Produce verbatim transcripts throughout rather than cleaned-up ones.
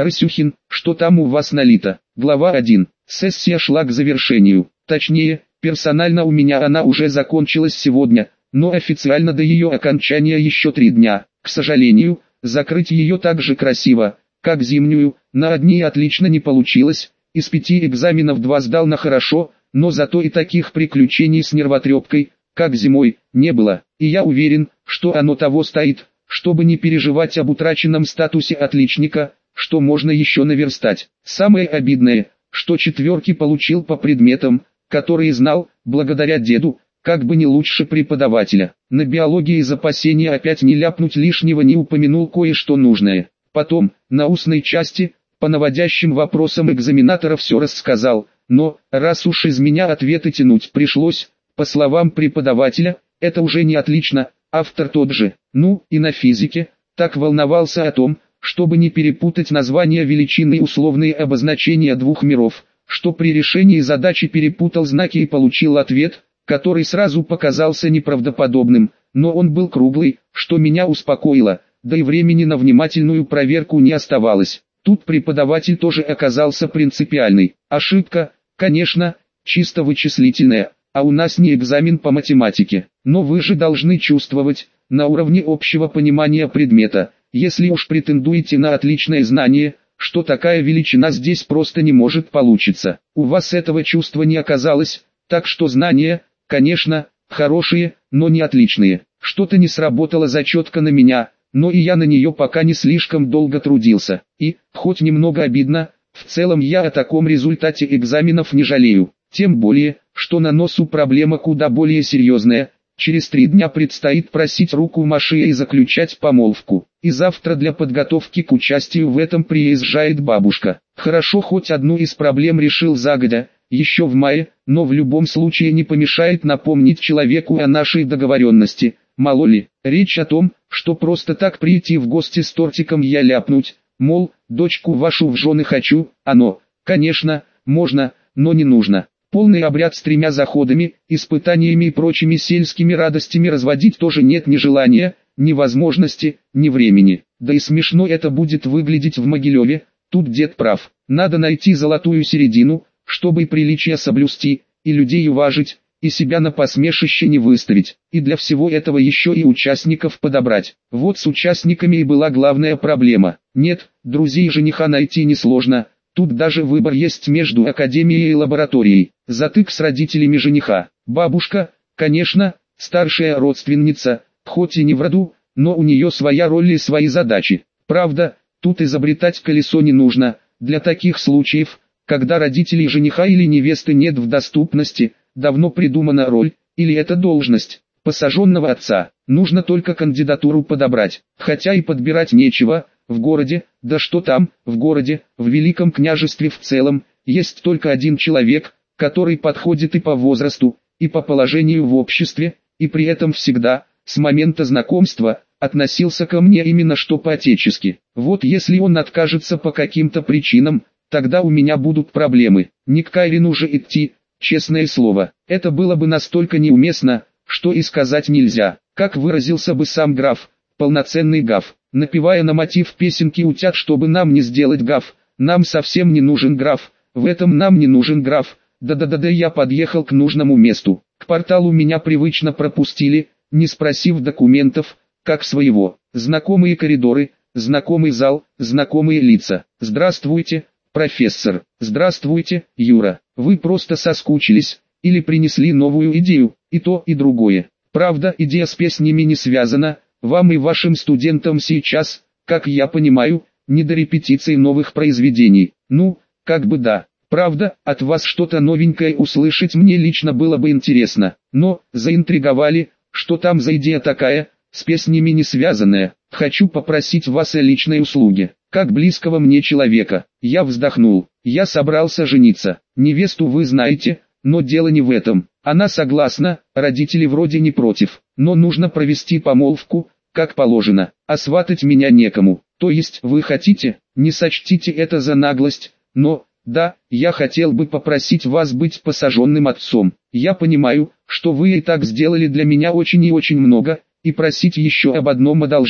Расюхин, что там у вас налито? Глава один. Сессия шла к завершению. Точнее, персонально у меня она уже закончилась сегодня, но официально до ее окончания еще три дня. К сожалению, закрыть ее так же красиво, как зимнюю, на одни отлично не получилось. Из пяти экзаменов два сдал на хорошо, но зато и таких приключений с нервотрепкой, как зимой, не было. И я уверен, что оно того стоит, чтобы не переживать об утраченном статусе отличника, что можно еще наверстать. Самое обидное, что четверки получил по предметам, которые знал, благодаря деду, как бы не лучше преподавателя. На биологии из опасения опять не ляпнуть лишнего не упомянул кое-что нужное. Потом, на устной части, по наводящим вопросам экзаменатора все рассказал, но, раз уж из меня ответы тянуть пришлось, по словам преподавателя, это уже не отлично, автор тот же. Ну, и на физике, так волновался о том, чтобы не перепутать названия величин и условные обозначения двух миров, что при решении задачи перепутал знаки и получил ответ, который сразу показался неправдоподобным, но он был круглый, что меня успокоило, да и времени на внимательную проверку не оставалось. Тут преподаватель тоже оказался принципиальный. Ошибка, конечно, чисто вычислительная, а у нас не экзамен по математике. Но вы же должны чувствовать, на уровне общего понимания предмета, если уж претендуете на отличное знание, что такая величина здесь просто не может получиться. У вас этого чувства не оказалось, так что знания, конечно, хорошие, но не отличные. Что-то не сработала зачетка на меня, но и я на нее пока не слишком долго трудился. И, хоть немного обидно, в целом я о таком результате экзаменов не жалею. Тем более, что на носу проблема куда более серьезная. Через три дня предстоит просить руку Маши и заключать помолвку. И завтра для подготовки к участию в этом приезжает бабушка. Хорошо, хоть одну из проблем решил загодя, еще в мае, но в любом случае не помешает напомнить человеку о нашей договоренности. Мало ли, речь о том, что просто так прийти в гости с тортиком я ляпнуть, мол, дочку вашу в жены хочу, оно, конечно, можно, но не нужно. Полный обряд с тремя заходами, испытаниями и прочими сельскими радостями разводить тоже нет ни желания, ни возможности, ни времени. Да и смешно это будет выглядеть в Могилеве, тут дед прав. Надо найти золотую середину, чтобы и приличия соблюсти, и людей уважить, и себя на посмешище не выставить. И для всего этого еще и участников подобрать. Вот с участниками и была главная проблема. Нет, друзей жениха найти несложно. Тут даже выбор есть между академией и лабораторией. Затык с родителями жениха. Бабушка, конечно, старшая родственница, хоть и не в роду, но у нее своя роль и свои задачи. Правда, тут изобретать колесо не нужно. Для таких случаев, когда родителей жениха или невесты нет в доступности, давно придумана роль, или это должность, посаженного отца. Нужно только кандидатуру подобрать. Хотя и подбирать нечего. В городе, да что там, в городе, в Великом княжестве в целом, есть только один человек, который подходит и по возрасту, и по положению в обществе, и при этом всегда, с момента знакомства, относился ко мне именно что по-отечески. Вот если он откажется по каким-то причинам, тогда у меня будут проблемы. Не к Кайрину же идти, честное слово. Это было бы настолько неуместно, что и сказать нельзя. Как выразился бы сам граф, полноценный граф. Напевая на мотив песенки «Утят, чтобы нам не сделать гав», нам совсем не нужен граф, в этом нам не нужен граф, да-да-да-да я подъехал к нужному месту. К порталу меня привычно пропустили, не спросив документов, как своего. Знакомые коридоры, знакомый зал, знакомые лица. Здравствуйте, профессор. Здравствуйте, Юра. Вы просто соскучились, или принесли новую идею, и то, и другое. Правда, идея с песнями не связана. Вам и вашим студентам сейчас, как я понимаю, не до репетиции новых произведений. Ну, как бы да. Правда, от вас что-то новенькое услышать мне лично было бы интересно. Но, заинтриговали, что там за идея такая, с песнями не связанная. Хочу попросить вас о личной услуге, как близкого мне человека. Я вздохнул. Я собрался жениться. Невесту вы знаете, но дело не в этом. Она согласна, родители вроде не против, но нужно провести помолвку, как положено, а сватать меня некому. То есть вы хотите, не сочтите это за наглость, но, да, я хотел бы попросить вас быть посаженным отцом. Я понимаю, что вы и так сделали для меня очень и очень много, и просить еще об одном одолжении.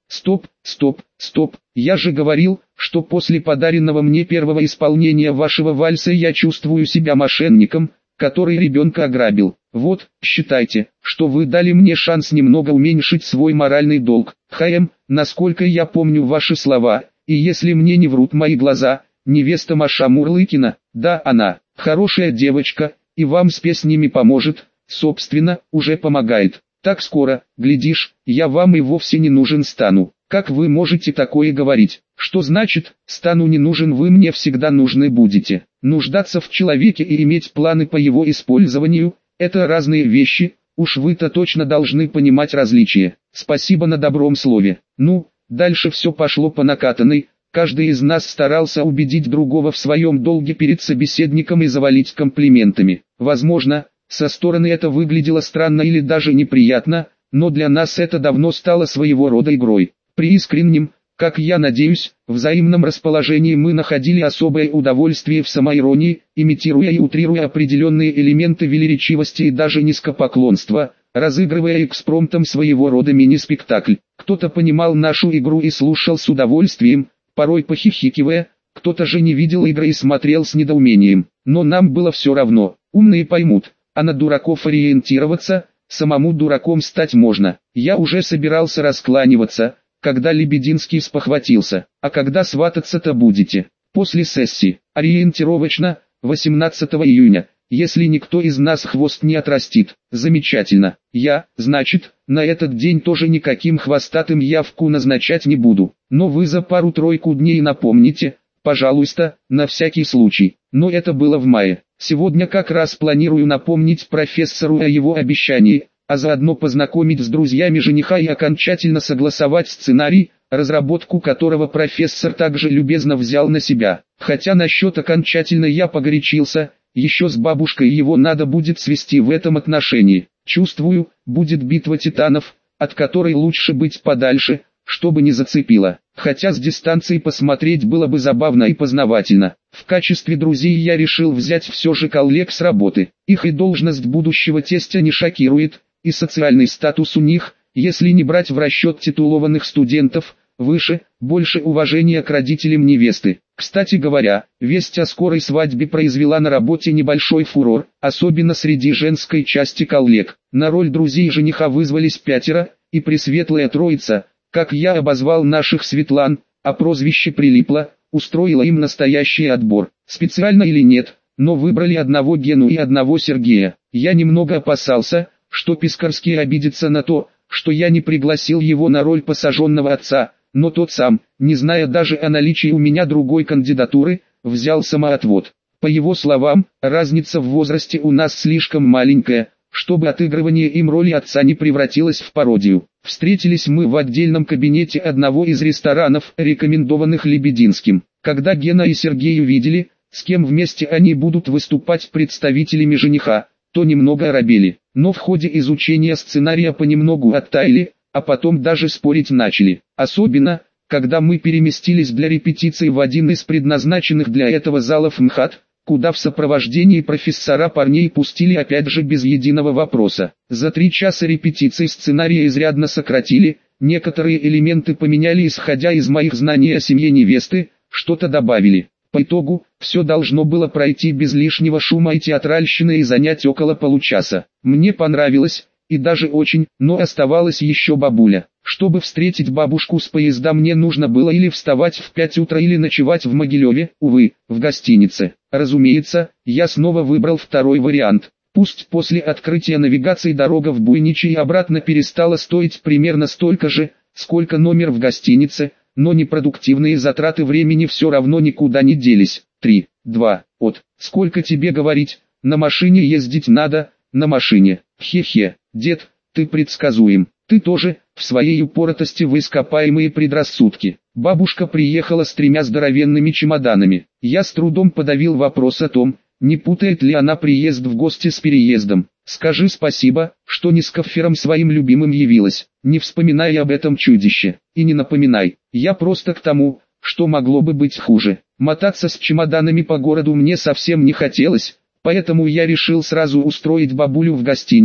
Стоп, стоп, стоп, я же говорил, что после подаренного мне первого исполнения вашего вальса я чувствую себя мошенником, который ребенка ограбил. Вот, считайте, что вы дали мне шанс немного уменьшить свой моральный долг. Хэм, насколько я помню ваши слова, и если мне не врут мои глаза, невеста Маша Мурлыкина, да, она, хорошая девочка, и вам с песнями поможет, собственно, уже помогает. Так скоро, глядишь, я вам и вовсе не нужен стану. Как вы можете такое говорить? Что значит, стану не нужен, вы мне всегда нужны будете. Нуждаться в человеке и иметь планы по его использованию – это разные вещи, уж вы-то точно должны понимать различия. Спасибо на добром слове. Ну, дальше все пошло по накатанной, каждый из нас старался убедить другого в своем долге перед собеседником и завалить комплиментами. Возможно, со стороны это выглядело странно или даже неприятно, но для нас это давно стало своего рода игрой. При искреннем, как я надеюсь, взаимном расположении мы находили особое удовольствие в самоиронии, имитируя и утрируя определенные элементы велеречивости и даже низкопоклонства, разыгрывая экспромтом своего рода мини-спектакль. Кто-то понимал нашу игру и слушал с удовольствием, порой похихикивая, кто-то же не видел игры и смотрел с недоумением. Но нам было все равно, умные поймут, а на дураков ориентироваться, самому дураком стать можно. Я уже собирался раскланиваться, когда Лебединский спохватился. А когда свататься-то будете? После сессии. Ориентировочно, восемнадцатого июня, если никто из нас хвост не отрастит. Замечательно. Я, значит, на этот день тоже никаким хвостатым явку назначать не буду. Но вы за пару-тройку дней напомните, пожалуйста, на всякий случай. Но это было в мае. Сегодня как раз планирую напомнить профессору о его обещании, а заодно познакомить с друзьями жениха и окончательно согласовать сценарий, разработку которого профессор также любезно взял на себя. Хотя насчет окончательно я погорячился, еще с бабушкой его надо будет свести в этом отношении. Чувствую, будет битва титанов, от которой лучше быть подальше, чтобы не зацепило. Хотя с дистанции посмотреть было бы забавно и познавательно. В качестве друзей я решил взять все же коллег с работы. Их и должность будущего тестя не шокирует, и социальный статус у них, если не брать в расчет титулованных студентов, выше, больше уважения к родителям невесты. Кстати говоря, весть о скорой свадьбе произвела на работе небольшой фурор, особенно среди женской части коллег. На роль друзей жениха вызвались пятеро, и пресветлая троица, как я обозвал наших Светлан, а прозвище прилипло, устроила им настоящий отбор. Специально или нет, но выбрали одного Гену и одного Сергея. Я немного опасался, что Пискарский обидится на то, что я не пригласил его на роль посаженного отца, но тот сам, не зная даже о наличии у меня другой кандидатуры, взял самоотвод. По его словам, разница в возрасте у нас слишком маленькая, чтобы отыгрывание им роли отца не превратилось в пародию. Встретились мы в отдельном кабинете одного из ресторанов, рекомендованных Лебединским. Когда Гена и Сергей увидели, с кем вместе они будут выступать представителями жениха, то немного оробели. Но в ходе изучения сценария понемногу оттаяли, а потом даже спорить начали. Особенно, когда мы переместились для репетиции в один из предназначенных для этого залов МХАТ, куда в сопровождении профессора парней пустили опять же без единого вопроса. За три часа репетиции сценария изрядно сократили, некоторые элементы поменяли исходя из моих знаний о семье невесты, что-то добавили. По итогу, все должно было пройти без лишнего шума и театральщины и занять около получаса. Мне понравилось, и даже очень, но оставалась еще бабуля. Чтобы встретить бабушку с поезда, мне нужно было или вставать в пять утра, или ночевать в Могилеве, увы, в гостинице. Разумеется, я снова выбрал второй вариант. Пусть после открытия навигации дорога в Буйничи и обратно перестала стоить примерно столько же, сколько номер в гостинице, но непродуктивные затраты времени все равно никуда не делись. три, два, от. Сколько тебе говорить, на машине ездить надо, на машине. Хе-хе, дед, ты предсказуем. Ты тоже, в своей упоротости в ископаемые предрассудки. Бабушка приехала с тремя здоровенными чемоданами. Я с трудом подавил вопрос о том, не путает ли она приезд в гости с переездом. Скажи спасибо, что не с кофером своим любимым явилась. Не вспоминай об этом чудище. И не напоминай. Я просто к тому, что могло бы быть хуже. Мотаться с чемоданами по городу мне совсем не хотелось, поэтому я решил сразу устроить бабулю в гостиницу,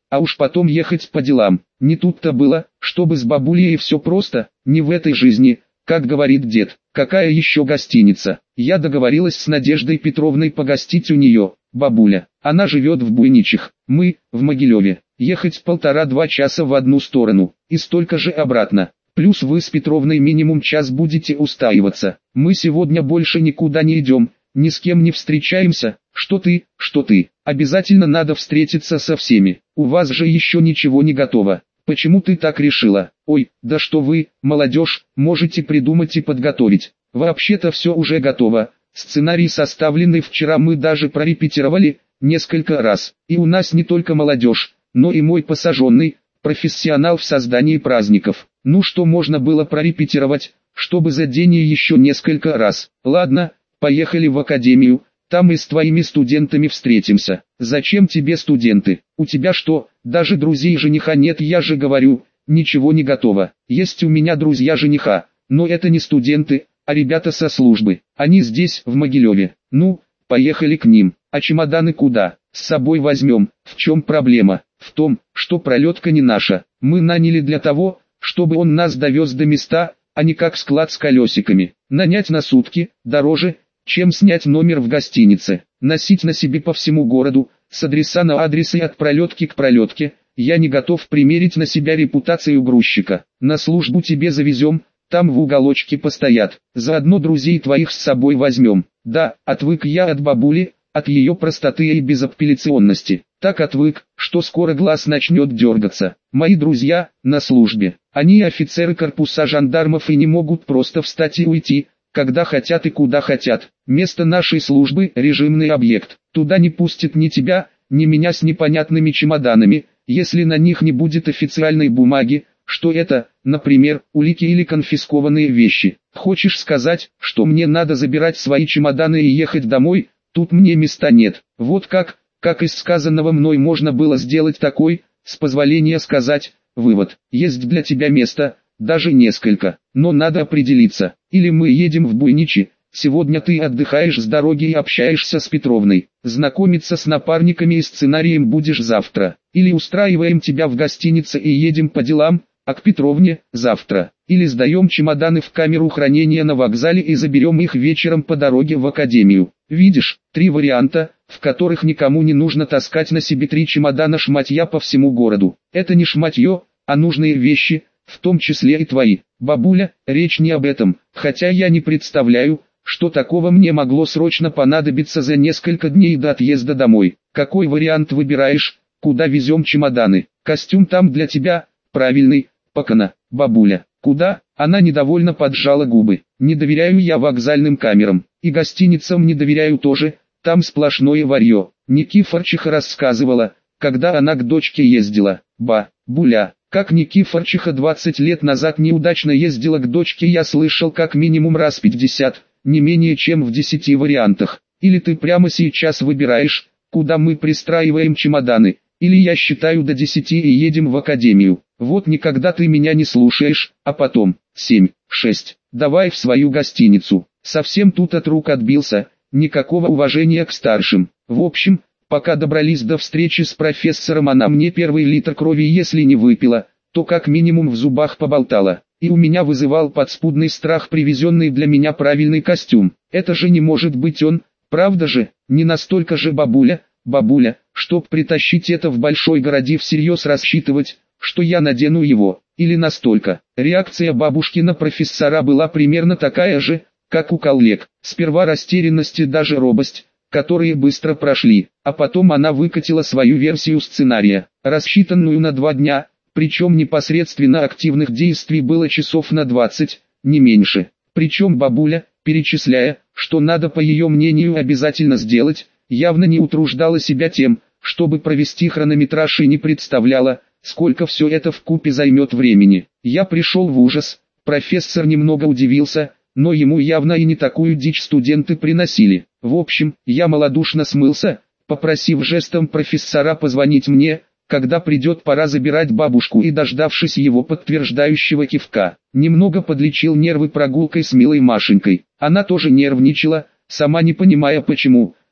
а уж потом ехать по делам. Не тут-то было, чтобы с бабулей все просто, не в этой жизни, как говорит дед. Какая еще гостиница? Я договорилась с Надеждой Петровной погостить у нее, бабуля. Она живет в Буйничих, мы, в Могилеве. Ехать полтора-два часа в одну сторону, и столько же обратно. Плюс вы с Петровной минимум час будете устаиваться. Мы сегодня больше никуда не идем, ни с кем не встречаемся. Что ты, что ты? Обязательно надо встретиться со всеми. У вас же еще ничего не готово. Почему ты так решила? Ой, да что вы, молодежь, можете придумать и подготовить. Вообще-то все уже готово. Сценарий составленный вчера мы даже прорепетировали несколько раз. И у нас не только молодежь, но и мой посаженный, профессионал в создании праздников. Ну что можно было прорепетировать, чтобы за день и еще несколько раз. Ладно, поехали в академию, там и с твоими студентами встретимся. Зачем тебе студенты? У тебя что, даже друзей жениха нет? Я же говорю, ничего не готово. Есть у меня друзья жениха, но это не студенты, а ребята со службы. Они здесь, в Могилеве. Ну, поехали к ним. А чемоданы куда? С собой возьмем. В чем проблема? В том, что пролетка не наша. Мы наняли для того, чтобы он нас довез до места, а не как склад с колесиками. Нанять на сутки, дороже, чем снять номер в гостинице. Носить на себе по всему городу, с адреса на адрес и от пролетки к пролетке. Я не готов примерить на себя репутацию грузчика. На службу тебе завезем, там в уголочке постоят. Заодно друзей твоих с собой возьмем. Да, отвык я от бабули, от ее простоты и безапелляционности. Так отвык, что скоро глаз начнет дергаться. Мои друзья, на службе. Они офицеры корпуса жандармов и не могут просто встать и уйти, когда хотят и куда хотят. Место нашей службы – режимный объект. Туда не пустят ни тебя, ни меня с непонятными чемоданами, если на них не будет официальной бумаги, что это, например, улики или конфискованные вещи. Хочешь сказать, что мне надо забирать свои чемоданы и ехать домой? Тут мне места нет. Вот как, как из сказанного мной можно было сделать такой, с позволения сказать, вывод. Есть для тебя место, даже несколько, но надо определиться. Или мы едем в Буйничи, сегодня ты отдыхаешь с дороги и общаешься с Петровной. Знакомиться с напарниками и сценарием будешь завтра. Или устраиваем тебя в гостинице и едем по делам, а к Петровне завтра. Или сдаем чемоданы в камеру хранения на вокзале и заберем их вечером по дороге в академию. Видишь, три варианта, в которых никому не нужно таскать на себе три чемодана шматья по всему городу. Это не шматье, а нужные вещи, в том числе и твои. Бабуля, речь не об этом, хотя я не представляю, что такого мне могло срочно понадобиться за несколько дней до отъезда домой. Какой вариант выбираешь, куда везем чемоданы? Костюм там для тебя, правильный, покана, бабуля. Куда? Она недовольно поджала губы. Не доверяю я вокзальным камерам, и гостиницам не доверяю тоже, там сплошное варье. Никифорчиха рассказывала, когда она к дочке ездила. Ба, буля, как Никифорчиха двадцать лет назад неудачно ездила к дочке, я слышал как минимум раз пятьдесят, не менее чем в десяти вариантах. Или ты прямо сейчас выбираешь, куда мы пристраиваем чемоданы, или я считаю до десяти и едем в академию. Вот никогда ты меня не слушаешь, а потом, семь, шесть, давай в свою гостиницу. Совсем тут от рук отбился, никакого уважения к старшим. В общем, пока добрались до встречи с профессором, она мне первый литр крови если не выпила, то как минимум в зубах поболтала. И у меня вызывал подспудный страх привезенный для меня правильный костюм. Это же не может быть он, правда же, не настолько же бабуля, бабуля, чтоб притащить это в большой городе всерьез рассчитывать, что я надену его, или настолько. Реакция бабушки на профессора была примерно такая же, как у коллег. Сперва растерянность и даже робость, которые быстро прошли, а потом она выкатила свою версию сценария, рассчитанную на два дня, причем непосредственно активных действий было часов на двадцать, не меньше. Причем бабуля, перечисляя, что надо по ее мнению обязательно сделать, явно не утруждала себя тем, чтобы провести хронометраж и не представляла, сколько все это вкупе займет времени. Я пришел в ужас, профессор немного удивился, но ему явно и не такую дичь студенты приносили. В общем, я малодушно смылся, попросив жестом профессора позвонить мне, когда придет пора забирать бабушку, и дождавшись его подтверждающего кивка, немного подлечил нервы прогулкой с милой Машенькой. Она тоже нервничала, сама не понимая почему,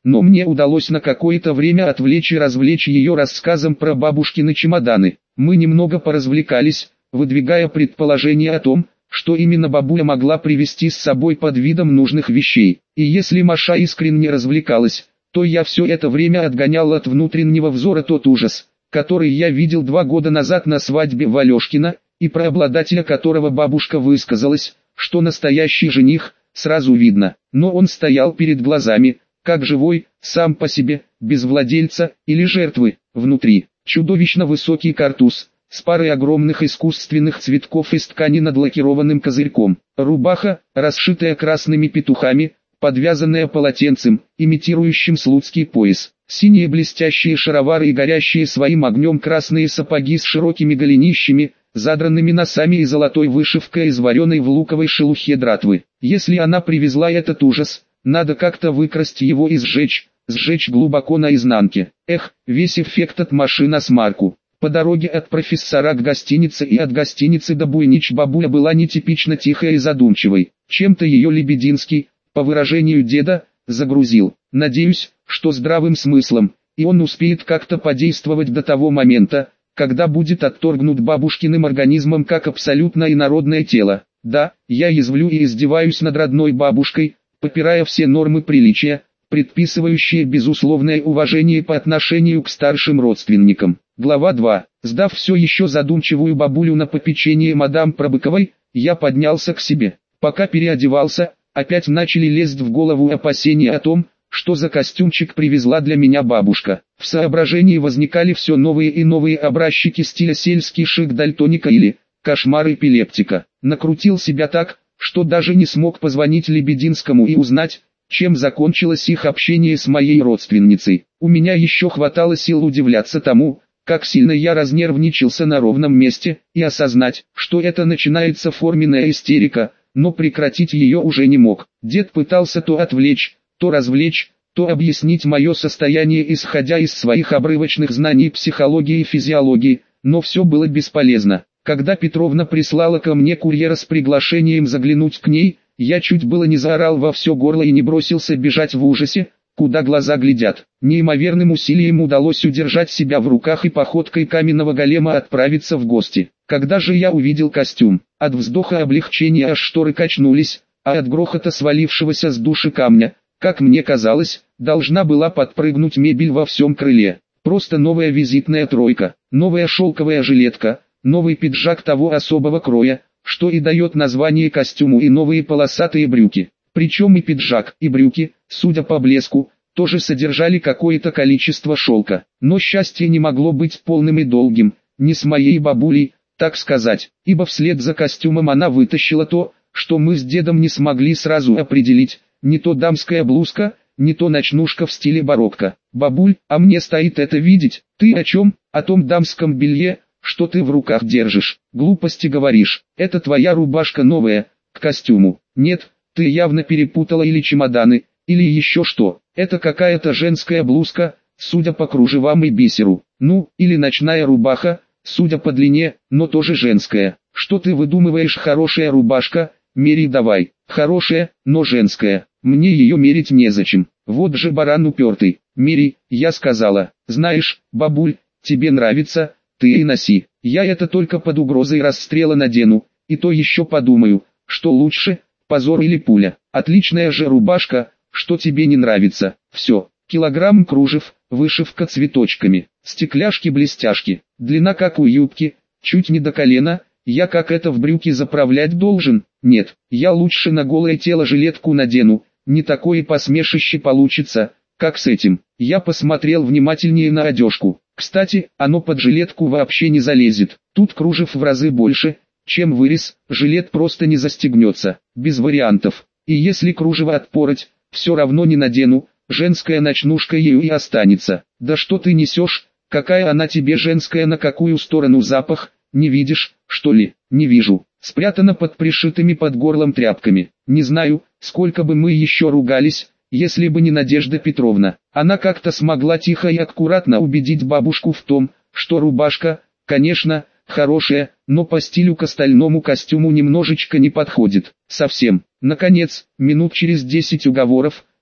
но мне удалось на какое-то время отвлечь и развлечь ее рассказом про бабушкины чемоданы. Мы немного поразвлекались, выдвигая предположение о том, что именно бабуля могла привезти с собой под видом нужных вещей. И если Маша искренне развлекалась, то я все это время отгонял от внутреннего взора тот ужас, который я видел два года назад на свадьбе Валешкина, и про обладателя которого бабушка высказалась, что настоящий жених, сразу видно, но он стоял перед глазами, как живой, сам по себе, без владельца или жертвы. Внутри чудовищно высокий картуз, с парой огромных искусственных цветков из ткани над лакированным козырьком, рубаха, расшитая красными петухами, подвязанная полотенцем, имитирующим слуцкий пояс, синие блестящие шаровары и горящие своим огнем красные сапоги с широкими голенищами, задранными носами и золотой вышивкой из вареной в луковой шелухе дратвы. Если она привезла этот ужас, надо как-то выкрасть его и сжечь, сжечь глубоко наизнанке. Эх, весь эффект от Маши на смарку. По дороге от профессора к гостинице и от гостиницы до Буйнич бабуля была нетипично тихой и задумчивой. Чем-то ее Лебединский, по выражению деда, загрузил. Надеюсь, что здравым смыслом, и он успеет как-то подействовать до того момента, когда будет отторгнут бабушкиным организмом как абсолютно инородное тело. Да, я язвлю и издеваюсь над родной бабушкой, попирая все нормы приличия, предписывающие безусловное уважение по отношению к старшим родственникам. Глава два. Сдав все еще задумчивую бабулю на попечение мадам Пробыковой, я поднялся к себе. Пока переодевался, опять начали лезть в голову опасения о том, что за костюмчик привезла для меня бабушка. В соображении возникали все новые и новые образчики стиля сельский шик дальтоника или кошмар эпилептика. Накрутил себя так, что даже не смог позвонить Лебединскому и узнать, чем закончилось их общение с моей родственницей. У меня еще хватало сил удивляться тому, как сильно я разнервничался на ровном месте, и осознать, что это начинается форменная истерика, но прекратить ее уже не мог. Дед пытался то отвлечь, то развлечь, то объяснить мое состояние исходя из своих обрывочных знаний психологии и физиологии, но все было бесполезно. Когда Петровна прислала ко мне курьера с приглашением заглянуть к ней, я чуть было не заорал во все горло и не бросился бежать в ужасе, куда глаза глядят. Неимоверным усилием удалось удержать себя в руках и походкой каменного голема отправиться в гости. Когда же я увидел костюм, от вздоха облегчения аж шторы качнулись, а от грохота свалившегося с души камня, как мне казалось, должна была подпрыгнуть мебель во всем крыле. Просто новая визитная тройка, новая шелковая жилетка, новый пиджак того особого кроя, что и дает название костюму, и новые полосатые брюки. Причем и пиджак, и брюки, судя по блеску, тоже содержали какое-то количество шелка. Но счастье не могло быть полным и долгим, не с моей бабулей, так сказать, ибо вслед за костюмом она вытащила то, что мы с дедом не смогли сразу определить, не то дамская блузка, не то ночнушка в стиле барокко. Бабуль, а мне стоит это видеть, ты о чем? О том дамском белье, что ты в руках держишь. Глупости говоришь, это твоя рубашка новая, к костюму. Нет, ты явно перепутала или чемоданы, или еще что. Это какая-то женская блузка, судя по кружевам и бисеру. Ну, или ночная рубаха, судя по длине, но тоже женская. Что ты выдумываешь? Хорошая рубашка, мери давай. Хорошая, но женская. Мне ее мерить незачем. Вот же баран упертый. Мери, я сказала. Знаешь, бабуль, тебе нравится, ты и носи. Я это только под угрозой расстрела надену, и то еще подумаю, что лучше, позор или пуля. Отличная же рубашка, что тебе не нравится. Все, килограмм кружев, вышивка цветочками, стекляшки-блестяшки, длина как у юбки, чуть не до колена. Я как это в брюки заправлять должен? Нет, я лучше на голое тело жилетку надену, не такое посмешище получится, как с этим. Я посмотрел внимательнее на одежку. Кстати, оно под жилетку вообще не залезет. Тут кружев в разы больше, чем вырез, жилет просто не застегнется, без вариантов. И если кружево отпороть, все равно не надену, женская ночнушка ею и останется. Да что ты несешь, какая она тебе женская, на какую сторону запах, не видишь, что ли? Не вижу. Спрятана под пришитыми под горлом тряпками. Не знаю, сколько бы мы еще ругались, если бы не Надежда Петровна. Она как-то смогла тихо и аккуратно убедить бабушку в том, что рубашка, конечно, хорошая, но по стилю к остальному костюму немножечко не подходит. Совсем. Наконец, минут через десять уговоров,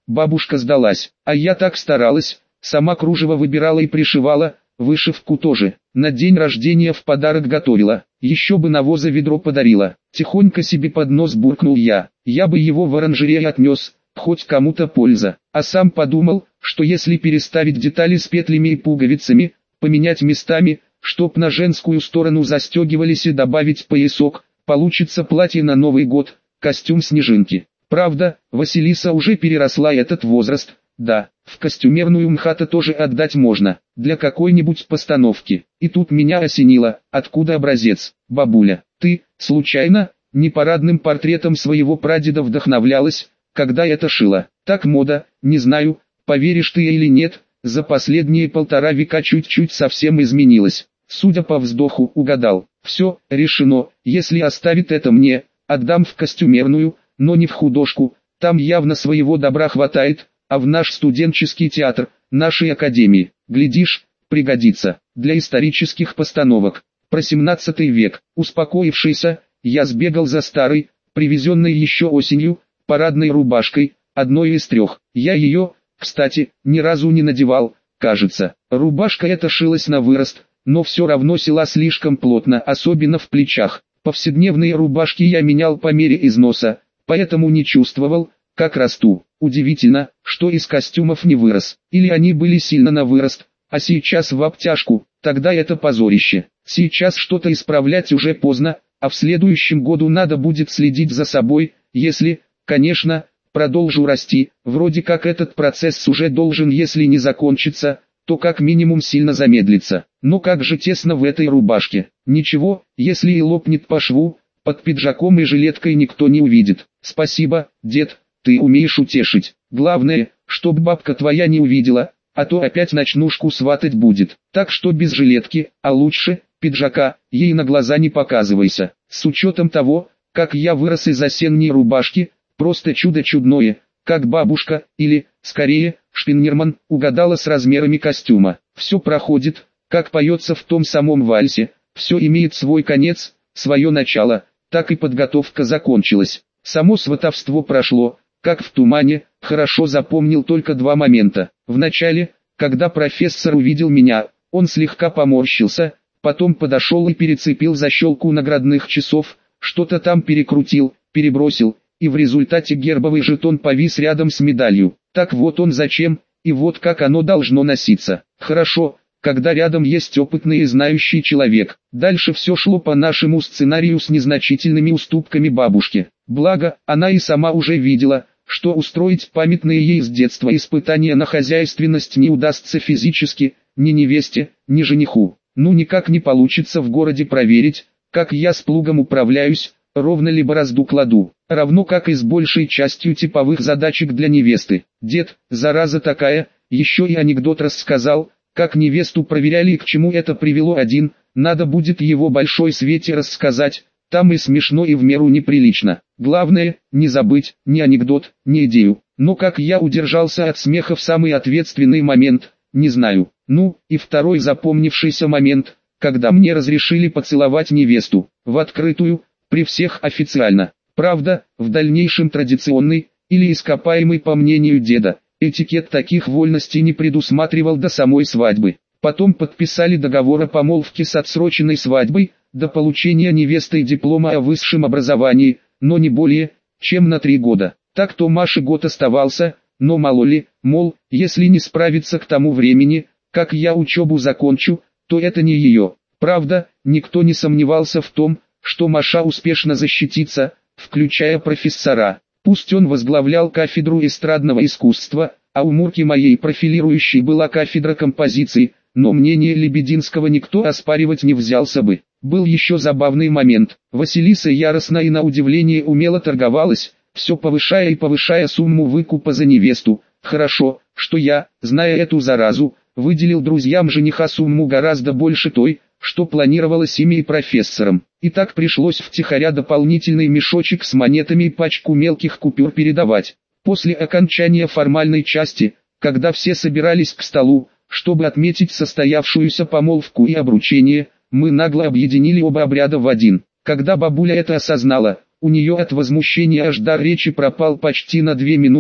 бабушка сдалась, а я так старалась, сама кружево выбирала и пришивала, вышивку тоже, на день рождения в подарок готовила, еще бы навоза ведро подарила, тихонько себе под нос буркнул я, я бы его в оранжерее отнес, хоть кому-то польза, а сам подумал, что если переставить детали с петлями и пуговицами, поменять местами, чтоб на женскую сторону застегивались и добавить поясок, получится платье на Новый год, костюм Снежинки. Правда, Василиса уже переросла этот возраст, да, в костюмерную МХАТа тоже отдать можно, для какой-нибудь постановки. И тут меня осенило, откуда образец, бабуля, ты, случайно, не парадным портретом своего прадеда вдохновлялась, когда это шила? Так мода, не знаю, поверишь ты или нет, за последние полтора века чуть-чуть совсем изменилась. Судя по вздоху, угадал. Все, решено, если оставит это мне, отдам в костюмерную, но не в художку, там явно своего добра хватает, а в наш студенческий театр, нашей академии, глядишь, пригодится, для исторических постановок. Про семнадцатый век, успокоившийся, я сбегал за старой, привезенной еще осенью, парадной рубашкой, одной из трех. Я ее, кстати, ни разу не надевал, кажется. Рубашка эта шилась на вырост, но все равно села слишком плотно, особенно в плечах. Повседневные рубашки я менял по мере износа, поэтому не чувствовал, как расту. Удивительно, что из костюмов не вырос, или они были сильно на вырост, а сейчас в обтяжку, тогда это позорище. Сейчас что-то исправлять уже поздно, а в следующем году надо будет следить за собой, если, конечно, продолжу расти. Вроде как этот процесс уже должен, если не закончиться, то как минимум сильно замедлиться. Но как же тесно в этой рубашке. Ничего, если и лопнет по шву, под пиджаком и жилеткой никто не увидит. Спасибо, дед, ты умеешь утешить. Главное, чтоб бабка твоя не увидела, а то опять ночнушку сватать будет. Так что без жилетки, а лучше, пиджака, ей на глаза не показывайся. С учетом того, как я вырос из осенней рубашки, просто чудо чудное, как бабушка, или, скорее, Шпиннерман, угадала с размерами костюма. Все проходит, как поется в том самом вальсе, все имеет свой конец, свое начало, так и подготовка закончилась. Само сватовство прошло, как в тумане, хорошо запомнил только два момента. Вначале, когда профессор увидел меня, он слегка поморщился, потом подошел и перецепил защелку наградных часов, что-то там перекрутил, перебросил, и в результате гербовый жетон повис рядом с медалью. Так вот он зачем, и вот как оно должно носиться. Хорошо, когда рядом есть опытный и знающий человек. Дальше все шло по нашему сценарию с незначительными уступками бабушке. Благо, она и сама уже видела, что устроить памятные ей с детства испытания на хозяйственность не удастся физически, ни невесте, ни жениху. Ну никак не получится в городе проверить, как я с плугом управляюсь, ровно ли борозду кладу, равно как и с большей частью типовых задачек для невесты. Дед, зараза такая, еще и анекдот рассказал, как невесту проверяли и к чему это привело один, надо будет его большой свете рассказать, там и смешно и в меру неприлично. Главное, не забыть, ни анекдот, ни идею. Но как я удержался от смеха в самый ответственный момент, не знаю. Ну, и второй запомнившийся момент, когда мне разрешили поцеловать невесту, в открытую, при всех официально. Правда, в дальнейшем традиционный, или ископаемый по мнению деда, этикет таких вольностей не предусматривал до самой свадьбы. Потом подписали договор о помолвке с отсроченной свадьбой, до получения невестой диплома о высшем образовании, но не более, чем на три года. Так-то Маше год оставался, но мало ли, мол, если не справиться к тому времени, как я учебу закончу, то это не ее. Правда, никто не сомневался в том, что Маша успешно защитится, включая профессора. Пусть он возглавлял кафедру эстрадного искусства, а у Мурки моей профилирующей была кафедра композиции, но мнение Лебединского никто оспаривать не взялся бы. Был еще забавный момент. Василиса яростно и на удивление умело торговалась, все повышая и повышая сумму выкупа за невесту. Хорошо, что я, зная эту заразу, выделил друзьям жениха сумму гораздо больше той, что планировалось ими и профессором. И так пришлось втихаря дополнительный мешочек с монетами и пачку мелких купюр передавать. После окончания формальной части, когда все собирались к столу, чтобы отметить состоявшуюся помолвку и обручение, мы нагло объединили оба обряда в один. Когда бабуля это осознала, у нее от возмущения аж дар речи пропал почти на две минуты,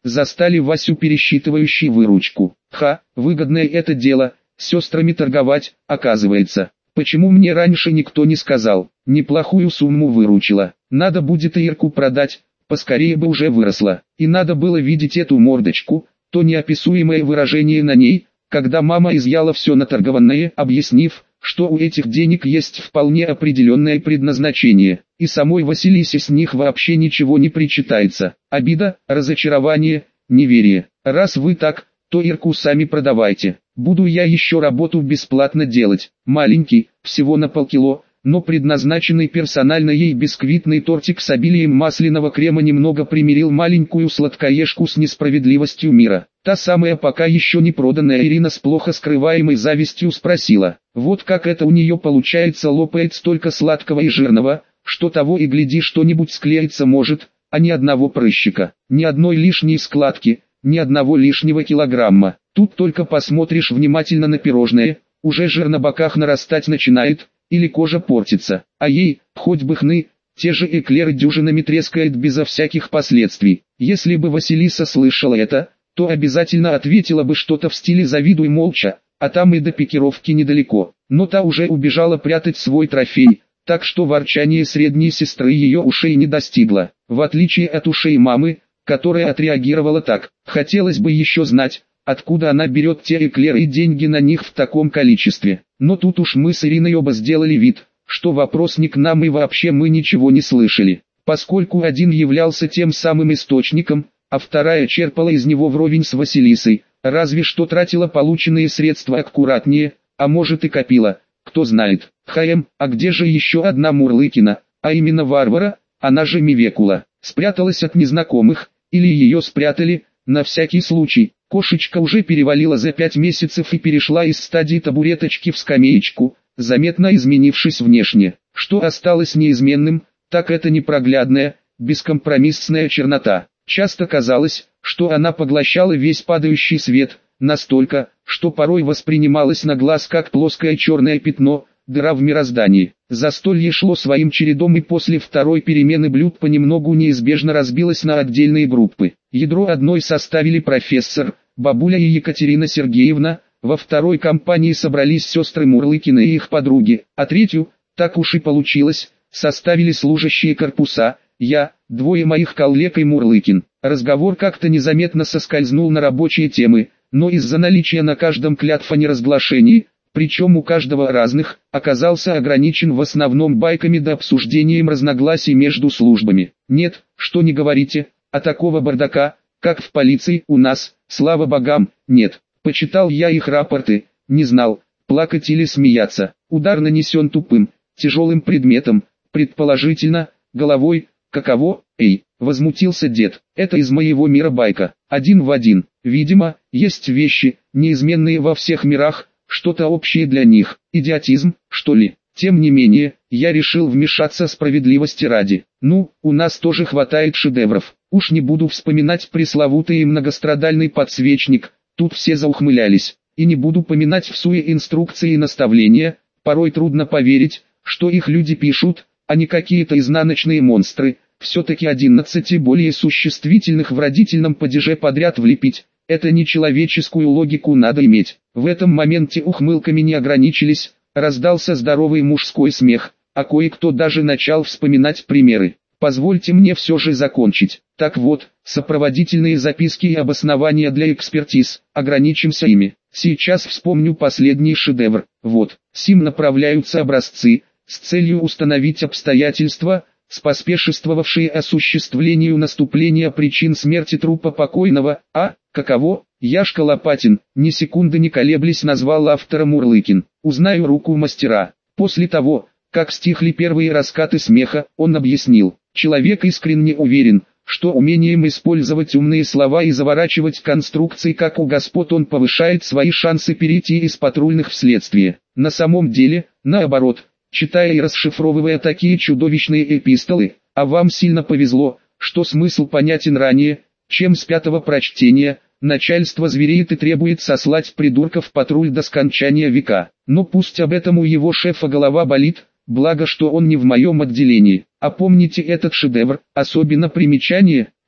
застали Васю пересчитывающий выручку. Ха, выгодное это дело, сестрами торговать, оказывается. Почему мне раньше никто не сказал? Неплохую сумму выручила. Надо будет Ирку продать, поскорее бы уже выросла. И надо было видеть эту мордочку, то неописуемое выражение на ней, когда мама изъяла все наторгованное, объяснив, что у этих денег есть вполне определенное предназначение, и самой Василисе с них вообще ничего не причитается. Обида, разочарование, неверие. Раз вы так, то Ирку сами продавайте. Буду я еще работу бесплатно делать. Маленький, всего на полкило, но предназначенный персонально ей бисквитный тортик с обилием масляного крема немного примирил маленькую сладкоежку с несправедливостью мира. Та самая пока еще не проданная Ирина с плохо скрываемой завистью спросила: вот как это у нее получается, лопает столько сладкого и жирного, что того и гляди что-нибудь склеиться может, а ни одного прыщика, ни одной лишней складки, ни одного лишнего килограмма. Тут только посмотришь внимательно на пирожное, уже жир на боках нарастать начинает, или кожа портится, а ей, хоть бы хны, те же эклеры дюжинами трескает безо всяких последствий. Если бы Василиса слышала это, то обязательно ответила бы что-то в стиле «завидуй молча», а там и до пикировки недалеко. Но та уже убежала прятать свой трофей, так что ворчание средней сестры ее ушей не достигло, в отличие от ушей мамы, которая отреагировала так: хотелось бы еще знать, откуда она берет те эклеры и деньги на них в таком количестве. Но тут уж мы с Ириной оба сделали вид, что вопрос не к нам и вообще мы ничего не слышали, поскольку один являлся тем самым источником, а вторая черпала из него вровень с Василисой, разве что тратила полученные средства аккуратнее, а может и копила, кто знает. Хаем, а где же еще одна Мурлыкина, а именно Варвара, она же Мивекула, спряталась от незнакомых, или ее спрятали, на всякий случай. Кошечка уже перевалила за пять месяцев и перешла из стадии табуреточки в скамеечку, заметно изменившись внешне. Что осталось неизменным, так это непроглядная, бескомпромиссная чернота. Часто казалось, что она поглощала весь падающий свет, настолько, что порой воспринималась на глаз как плоское черное пятно, дыра в мироздании. Застолье шло своим чередом, и после второй перемены блюд понемногу неизбежно разбилось на отдельные группы. Ядро одной составили профессор, бабуля и Екатерина Сергеевна, во второй компании собрались сестры Мурлыкины и их подруги, а третью, так уж и получилось, составили служащие корпуса, я, двое моих коллег и Мурлыкин. Разговор как-то незаметно соскользнул на рабочие темы, но из-за наличия на каждом клятв о неразглашении, причем у каждого разных, оказался ограничен в основном байками да обсуждением разногласий между службами. Нет, что не говорите, а такого бардака, как в полиции у нас, слава богам, нет. Почитал я их рапорты, не знал, плакать или смеяться. Удар нанесен тупым, тяжелым предметом, предположительно, головой. Каково, эй, возмутился дед, это из моего мира байка, один в один. Видимо, есть вещи, неизменные во всех мирах, что-то общее для них, идиотизм, что ли. Тем не менее, я решил вмешаться справедливости ради. Ну, у нас тоже хватает шедевров. Уж не буду вспоминать пресловутый многострадальный подсвечник, тут все заухмылялись. И не буду поминать всуе инструкции и наставления, порой трудно поверить, что их люди пишут, а не какие-то изнаночные монстры. Все-таки одиннадцать и более существительных в родительном падеже подряд влепить, это нечеловеческую логику надо иметь. В этом моменте ухмылками не ограничились, раздался здоровый мужской смех, а кое-кто даже начал вспоминать примеры. Позвольте мне все же закончить. Так вот, сопроводительные записки и обоснования для экспертиз, ограничимся ими. Сейчас вспомню последний шедевр. Вот, сим направляются образцы, с целью установить обстоятельства, споспешествовавшие осуществлению наступления причин смерти трупа покойного, а, каково, Яшка Лопатин, ни секунды не колеблясь назвал автора Мурлыкин. Узнаю руку мастера. После того, как стихли первые раскаты смеха, он объяснил: человек искренне уверен, что умением использовать умные слова и заворачивать конструкции как у господ он повышает свои шансы перейти из патрульных в следствие. На самом деле, наоборот. Читая и расшифровывая такие чудовищные эпистолы, а вам сильно повезло, что смысл понятен ранее, чем с пятого прочтения, начальство звереет и требует сослать придурка в патруль до скончания века. Но пусть об этом у его шефа голова болит, благо что он не в моем отделении. А помните этот шедевр, особенно примечание,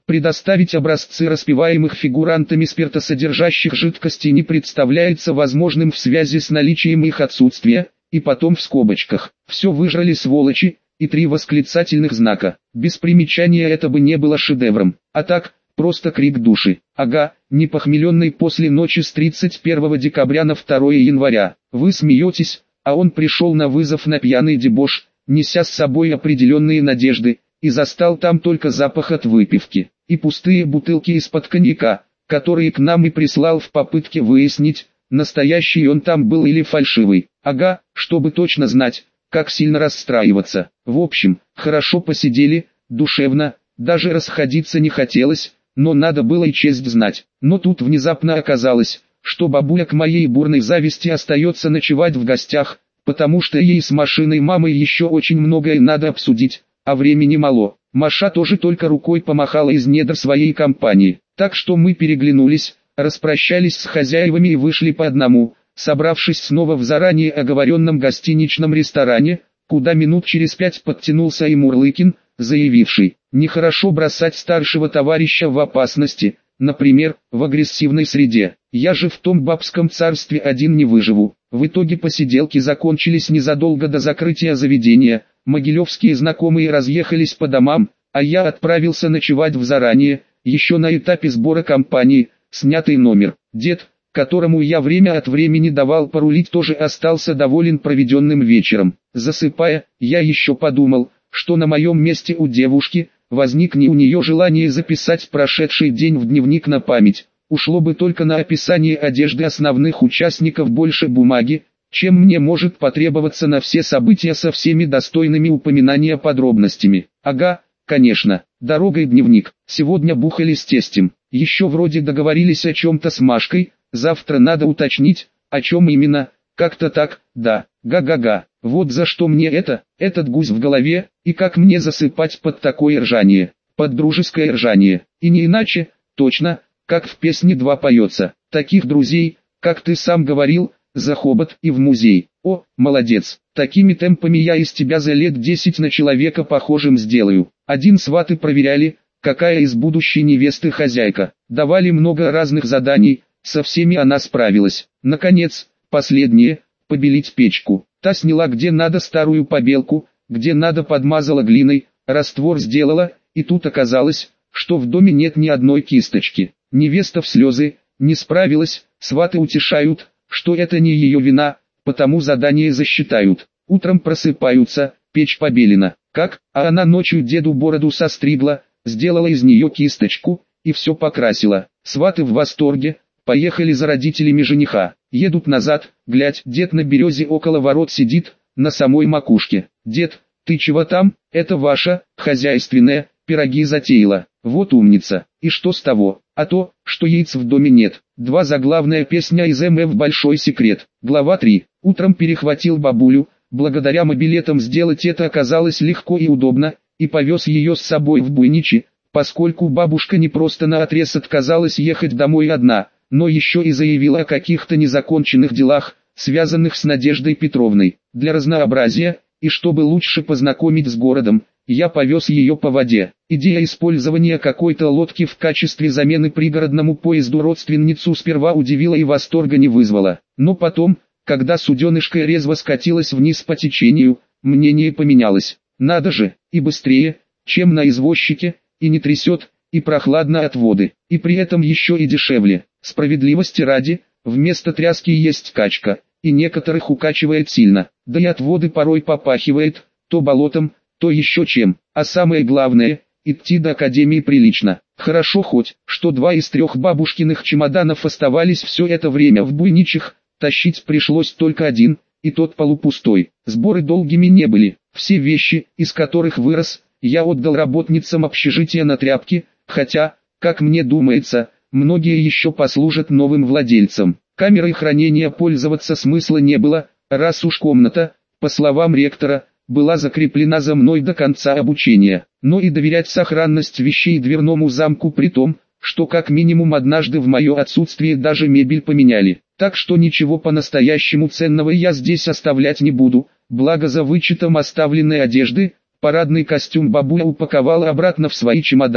Предоставить образцы распиваемых фигурантами спиртосодержащих жидкостей не представляется возможным в связи с наличием их отсутствия, и потом в скобочках «все выжрали сволочи» и три восклицательных знака. Без примечания это бы не было шедевром, а так, просто крик души. Ага, не похмеленный после ночи с тридцать первого декабря на второе января. Вы смеетесь, а он пришел на вызов на пьяный дебош, неся с собой определенные надежды, и застал там только запах от выпивки, и пустые бутылки из-под коньяка, которые к нам и прислал в попытке выяснить, настоящий он там был или фальшивый. Ага, чтобы точно знать, как сильно расстраиваться. В общем, хорошо посидели, душевно, даже расходиться не хотелось, но надо было и честь знать. Но тут внезапно оказалось, что бабуля к моей бурной зависти остается ночевать в гостях, потому что ей с машиной мамой еще очень многое надо обсудить, а времени мало. Маша тоже только рукой помахала из недр своей компании, так что мы переглянулись, распрощались с хозяевами и вышли по одному, собравшись снова в заранее оговоренном гостиничном ресторане, куда минут через пять подтянулся и Мурлыкин, заявивший: «Нехорошо бросать старшего товарища в опасности, например, в агрессивной среде. Я же в том бабском царстве один не выживу». В итоге посиделки закончились незадолго до закрытия заведения, могилевские знакомые разъехались по домам, а я отправился ночевать в заранее, еще на этапе сбора компании, снятый номер. Дед, которому я время от времени давал порулить, тоже остался доволен проведенным вечером. Засыпая, я еще подумал, что на моем месте у девушки, возникне у нее желание записать прошедший день в дневник на память. Ушло бы только на описание одежды основных участников больше бумаги, чем мне может потребоваться на все события со всеми достойными упоминания подробностями. Ага, конечно, дорогой дневник. Сегодня бухали с тестем. Еще вроде договорились о чем-то с Машкой, завтра надо уточнить, о чем именно, как-то так, да, га-га-га. Вот за что мне это, этот гусь в голове, и как мне засыпать под такое ржание, под дружеское ржание, и не иначе, точно, как в песне два поется: таких друзей, как ты сам говорил, за хобот и в музей. О, молодец, такими темпами я из тебя за лет десять на человека похожим сделаю. Один сваты проверяли, какая из будущей невесты хозяйка, давали много разных заданий, со всеми она справилась. Наконец, последнее, побелить печку. Та сняла где надо старую побелку, где надо подмазала глиной, раствор сделала, и тут оказалось, что в доме нет ни одной кисточки. Невеста в слезы, не справилась, сваты утешают, что это не ее вина, потому задание засчитают. Утром просыпаются, печь побелена. Как? А она ночью деду бороду состригла, сделала из нее кисточку, и все покрасила. Сваты в восторге, поехали за родителями жениха. Едут назад, глядь, дед на березе около ворот сидит, на самой макушке. Дед, ты чего там? Это ваша, хозяйственная, пироги затеяла. Вот умница. И что с того? А то, что яиц в доме нет. Два заглавная песня из эм эф «Большой секрет». Глава три. Утром перехватил бабулю, благодаря мобилетам сделать это оказалось легко и удобно, и повез ее с собой в Буйничи, поскольку бабушка не просто наотрез отказалась ехать домой одна, но еще и заявила о каких-то незаконченных делах, связанных с Надеждой Петровной. Для разнообразия, и чтобы лучше познакомить с городом, я повез ее по воде. Идея использования какой-то лодки в качестве замены пригородному поезду родственницу сперва удивила и восторга не вызвала. Но потом, когда суденышко резво скатилось вниз по течению, мнение поменялось. Надо же, и быстрее, чем на извозчике, и не трясет, и прохладно от воды, и при этом еще и дешевле. Справедливости ради, вместо тряски есть качка, и некоторых укачивает сильно, да и от воды порой попахивает, то болотом, то еще чем. А самое главное, идти до академии прилично. Хорошо хоть, что два из трех бабушкиных чемоданов оставались все это время в Буйничах, тащить пришлось только один, и тот полупустой. Сборы долгими не были, все вещи, из которых вырос, я отдал работницам общежития на тряпки, хотя, как мне думается, многие еще послужат новым владельцам. Камерой хранения пользоваться смысла не было, раз уж комната, по словам ректора, была закреплена за мной до конца обучения. Но и доверять сохранность вещей дверному замку при том, что как минимум однажды в мое отсутствие даже мебель поменяли. Так что ничего по-настоящему ценного я здесь оставлять не буду, благо за вычетом оставленной одежды, парадный костюм бабуля упаковала обратно в свои чемоданы,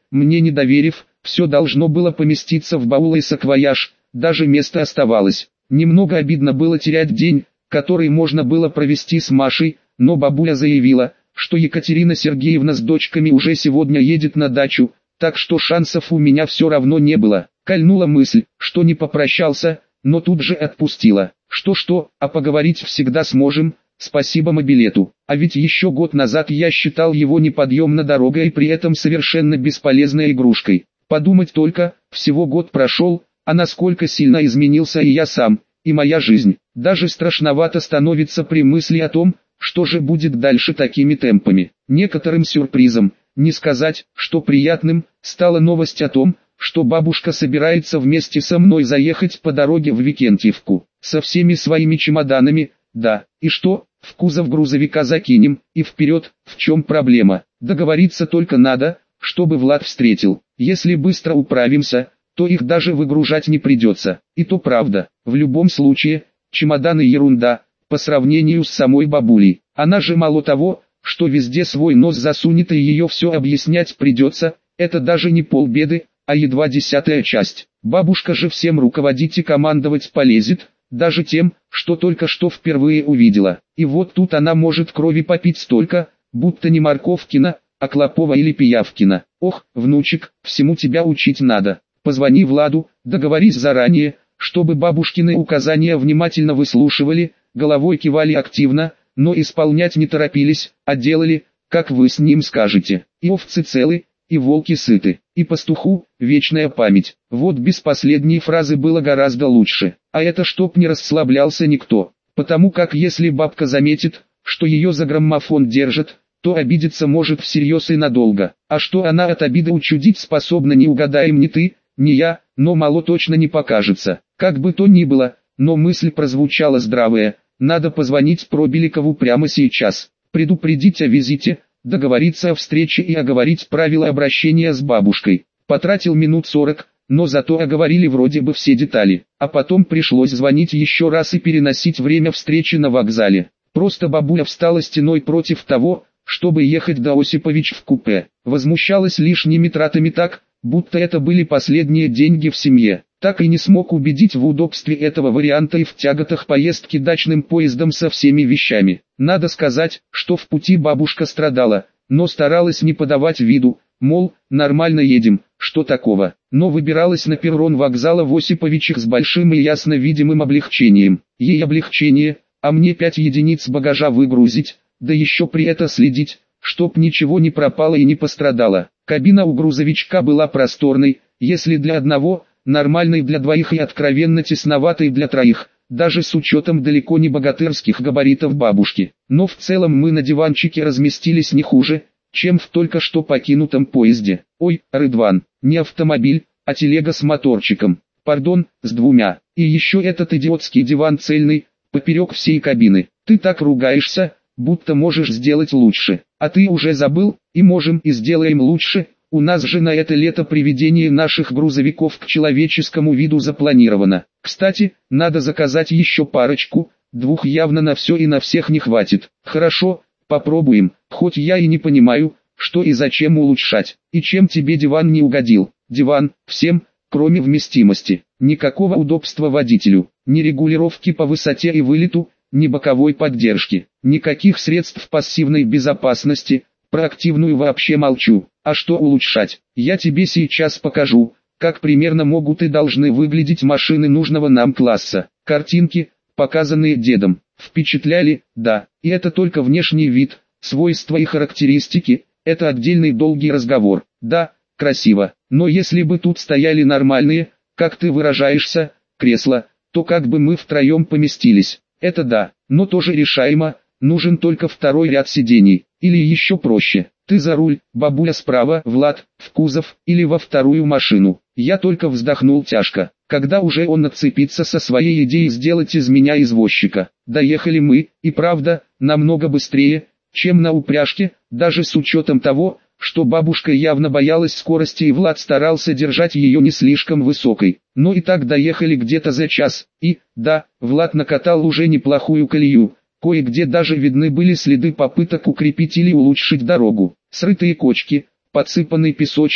мне не доверив, все должно было поместиться в баул и саквояж, даже место оставалось. Немного обидно было терять день, который можно было провести с Машей, но бабуля заявила, что Екатерина Сергеевна с дочками уже сегодня едет на дачу, так что шансов у меня все равно не было. Кольнула мысль, что не попрощался, но тут же отпустила. Что-что, а поговорить всегда сможем, спасибо мобилету. А ведь еще год назад я считал его неподъемной дорогой и при этом совершенно бесполезной игрушкой. Подумать только, всего год прошел, а насколько сильно изменился и я сам, и моя жизнь. Даже страшновато становится при мысли о том, что же будет дальше такими темпами. Некоторым сюрпризом, не сказать, что приятным, стала новость о том, что бабушка собирается вместе со мной заехать по дороге в Викентьевку, со всеми своими чемоданами, да, и что, в кузов грузовика закинем, и вперед, в чем проблема, договориться только надо, чтобы Влад встретил, если быстро управимся, то их даже выгружать не придется, и то правда, в любом случае, чемоданы ерунда, по сравнению с самой бабулей, она же мало того, что везде свой нос засунет и ее все объяснять придется, это даже не полбеды, а едва десятая часть. Бабушка же всем руководить и командовать полезет, даже тем, что только что впервые увидела. И вот тут она может крови попить столько, будто не Марковкина, а Клопова или Пиявкина. Ох, внучек, всему тебя учить надо. Позвони Владу, договорись заранее, чтобы бабушкины указания внимательно выслушивали, головой кивали активно, но исполнять не торопились, а делали, как вы с ним скажете. И овцы целы, и волки сыты, и пастуху вечная память. Вот без последней фразы было гораздо лучше. А это чтоб не расслаблялся никто. Потому как если бабка заметит, что ее за граммофон держат, то обидеться может всерьез и надолго. А что она от обиды учудить способна, не угадаем ни ты, ни я, но мало точно не покажется. Как бы то ни было, но мысль прозвучала здравая. Надо позвонить Пробеликову прямо сейчас, предупредить о визите, договориться о встрече и оговорить правила обращения с бабушкой. Потратил минут сорок, но зато оговорили вроде бы все детали. А потом пришлось звонить еще раз и переносить время встречи на вокзале. Просто бабуля встала стеной против того, чтобы ехать до Осипович в купе. Возмущалась лишними тратами так, будто это были последние деньги в семье. Так и не смог убедить в удобстве этого варианта и в тяготах поездки дачным поездом со всеми вещами. Надо сказать, что в пути бабушка страдала, но старалась не подавать виду, мол, нормально едем, что такого. Но выбиралась на перрон вокзала в Осиповичах с большим и ясно видимым облегчением. Ей облегчение, а мне пять единиц багажа выгрузить, да еще при этом следить, чтоб ничего не пропало и не пострадало. Кабина у грузовичка была просторной, если для одного, нормальной для двоих и откровенно тесноватой для троих, даже с учетом далеко не богатырских габаритов бабушки. Но в целом мы на диванчике разместились не хуже, чем в только что покинутом поезде. Ой, Рыдван, не автомобиль, а телега с моторчиком. Пардон, с двумя. И еще этот идиотский диван цельный, поперек всей кабины. Ты так ругаешься, будто можешь сделать лучше. А ты уже забыл, и можем и сделаем лучше. У нас же на это лето приведение наших грузовиков к человеческому виду запланировано. Кстати, надо заказать еще парочку, двух явно на все и на всех не хватит. Хорошо, попробуем, хоть я и не понимаю, что и зачем улучшать. И чем тебе диван не угодил? Диван, всем, кроме вместимости. Никакого удобства водителю, ни регулировки по высоте и вылету, ни боковой поддержки, никаких средств пассивной безопасности, про активную вообще молчу. А что улучшать? Я тебе сейчас покажу, как примерно могут и должны выглядеть машины нужного нам класса. Картинки, показанные дедом, впечатляли, да, и это только внешний вид, свойства и характеристики, это отдельный долгий разговор. Да, красиво, но если бы тут стояли нормальные, как ты выражаешься, кресла, то как бы мы втроем поместились. Это да, но тоже решаемо, нужен только второй ряд сидений, или еще проще. Ты за руль, бабуля справа, Влад, в кузов, или во вторую машину. Я только вздохнул тяжко, когда уже он отцепится со своей идеей сделать из меня извозчика. Доехали мы, и правда, намного быстрее, чем на упряжке, даже с учетом того, что бабушка явно боялась скорости и Влад старался держать ее не слишком высокой. Но и так доехали где-то за час, и, да, Влад накатал уже неплохую колею. Кое-где даже видны были следы попыток укрепить или улучшить дорогу. Срытые кочки, подсыпанный песочек,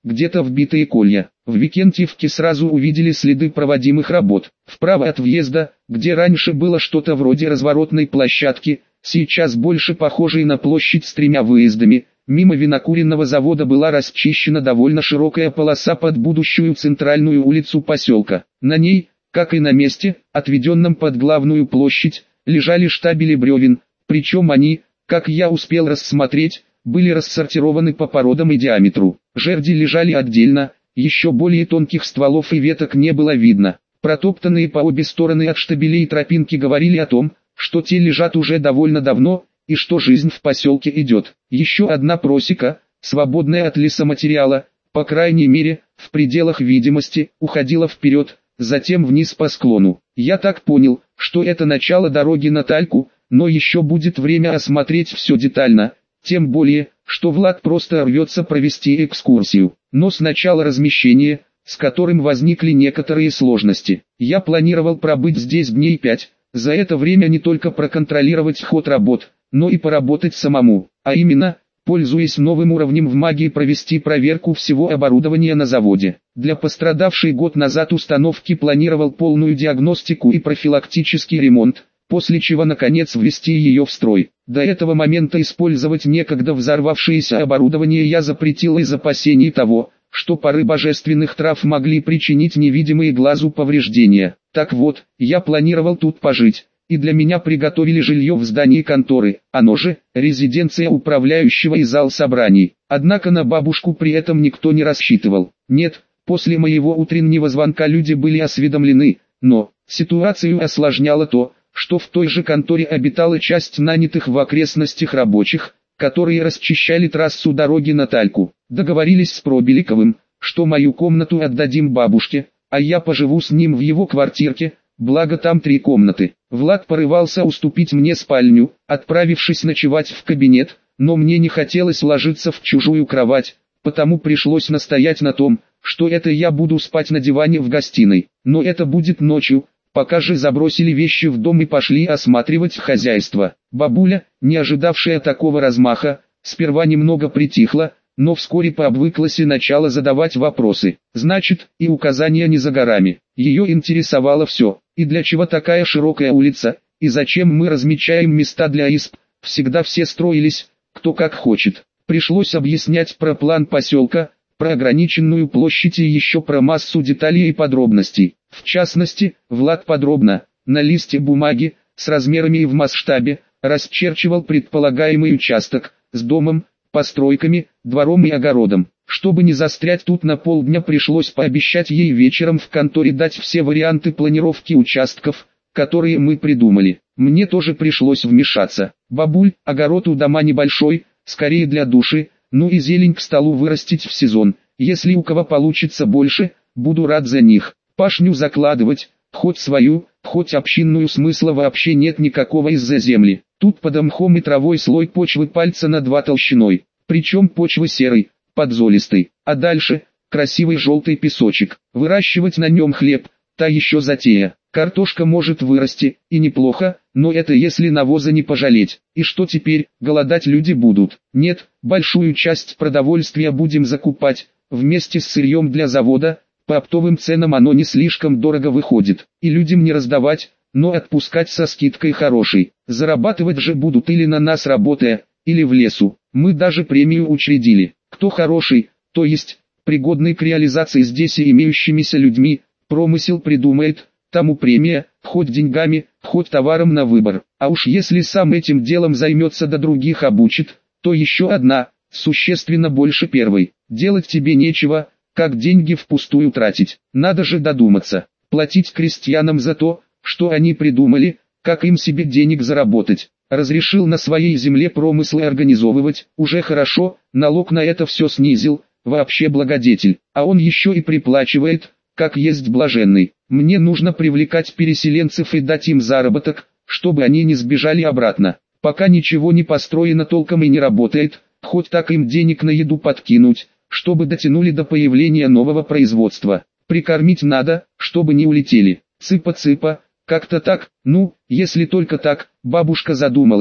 где-то вбитые колья. В Викентьевке сразу увидели следы проводимых работ. Вправо от въезда, где раньше было что-то вроде разворотной площадки, сейчас больше похожей на площадь с тремя выездами, мимо винокуренного завода была расчищена довольно широкая полоса под будущую центральную улицу поселка. На ней, как и на месте, отведенном под главную площадь, лежали штабели бревен, причем они, как я успел рассмотреть, были рассортированы по породам и диаметру. Жерди лежали отдельно, еще более тонких стволов и веток не было видно. Протоптанные по обе стороны от штабелей тропинки говорили о том, что те лежат уже довольно давно, и что жизнь в поселке идет. Еще одна просека, свободная от лесоматериала, по крайней мере, в пределах видимости, уходила вперед, затем вниз по склону. Я так понял, что это начало дороги на Тальку, но еще будет время осмотреть все детально, тем более, что Влад просто рвется провести экскурсию. Но сначала размещение, с которым возникли некоторые сложности. Я планировал пробыть здесь дней пять, за это время не только проконтролировать ход работ, но и поработать самому, а именно, пользуясь новым уровнем в магии, провести проверку всего оборудования на заводе. Для пострадавшей год назад установки планировал полную диагностику и профилактический ремонт, после чего наконец ввести ее в строй. До этого момента использовать некогда взорвавшееся оборудование я запретил из опасений того, что пары божественных трав могли причинить невидимые глазу повреждения. Так вот, я планировал тут пожить, и для меня приготовили жилье в здании конторы, оно же, резиденция управляющего и зал собраний. Однако на бабушку при этом никто не рассчитывал. Нет, после моего утреннего звонка люди были осведомлены, но ситуацию осложняло то, что в той же конторе обитала часть нанятых в окрестностях рабочих, которые расчищали трассу дороги на Тальку. Договорились с Пробеликовым, что мою комнату отдадим бабушке, а я поживу с ним в его квартирке, благо там три комнаты. Влад порывался уступить мне спальню, отправившись ночевать в кабинет, но мне не хотелось ложиться в чужую кровать, потому пришлось настоять на том, что это я буду спать на диване в гостиной. Но это будет ночью. Пока же забросили вещи в дом и пошли осматривать хозяйство. Бабуля, не ожидавшая такого размаха, сперва немного притихла, но вскоре пообвыклась и начала задавать вопросы. Значит, и указания не за горами. Ее интересовало все, и для чего такая широкая улица, и зачем мы размечаем места для исп. Всегда все строились, кто как хочет. Пришлось объяснять про план поселка, про ограниченную площадь и еще про массу деталей и подробностей. В частности, Влад подробно, на листе бумаги, с размерами и в масштабе, расчерчивал предполагаемый участок, с домом, постройками, двором и огородом. Чтобы не застрять тут на полдня, пришлось пообещать ей вечером в конторе дать все варианты планировки участков, которые мы придумали. Мне тоже пришлось вмешаться. Бабуль, огород у дома небольшой, скорее для души, ну и зелень к столу вырастить в сезон. Если у кого получится больше, буду рад за них. Пашню закладывать, хоть свою, хоть общинную, смысла вообще нет никакого из-за земли. Тут под мхом и травой слой почвы пальца на два толщиной, причем почвы серой, подзолистой, а дальше красивый желтый песочек. Выращивать на нем хлеб, та еще затея. Картошка может вырасти, и неплохо, но это если навоза не пожалеть. И что теперь, голодать люди будут? Нет, большую часть продовольствия будем закупать, вместе с сырьем для завода. По оптовым ценам оно не слишком дорого выходит, и людям не раздавать, но отпускать со скидкой хорошей. Зарабатывать же будут или на нас работая, или в лесу. Мы даже премию учредили. Кто хороший, то есть, пригодный к реализации здесь и имеющимися людьми, промысел придумает, тому премия, хоть деньгами, хоть товаром на выбор. А уж если сам этим делом займется да других обучит, то еще одна, существенно больше первой. Делать тебе нечего, как деньги впустую тратить. Надо же додуматься, платить крестьянам за то, что они придумали, как им себе денег заработать. Разрешил на своей земле промыслы организовывать, уже хорошо, налог на это все снизил, вообще благодетель. А он еще и приплачивает, как есть блаженный. Мне нужно привлекать переселенцев и дать им заработок, чтобы они не сбежали обратно. Пока ничего не построено толком и не работает, хоть так им денег на еду подкинуть, чтобы дотянули до появления нового производства. Прикормить надо, чтобы не улетели. Цыпа-цыпа, как-то так, ну, если только так. Бабушка задумалась,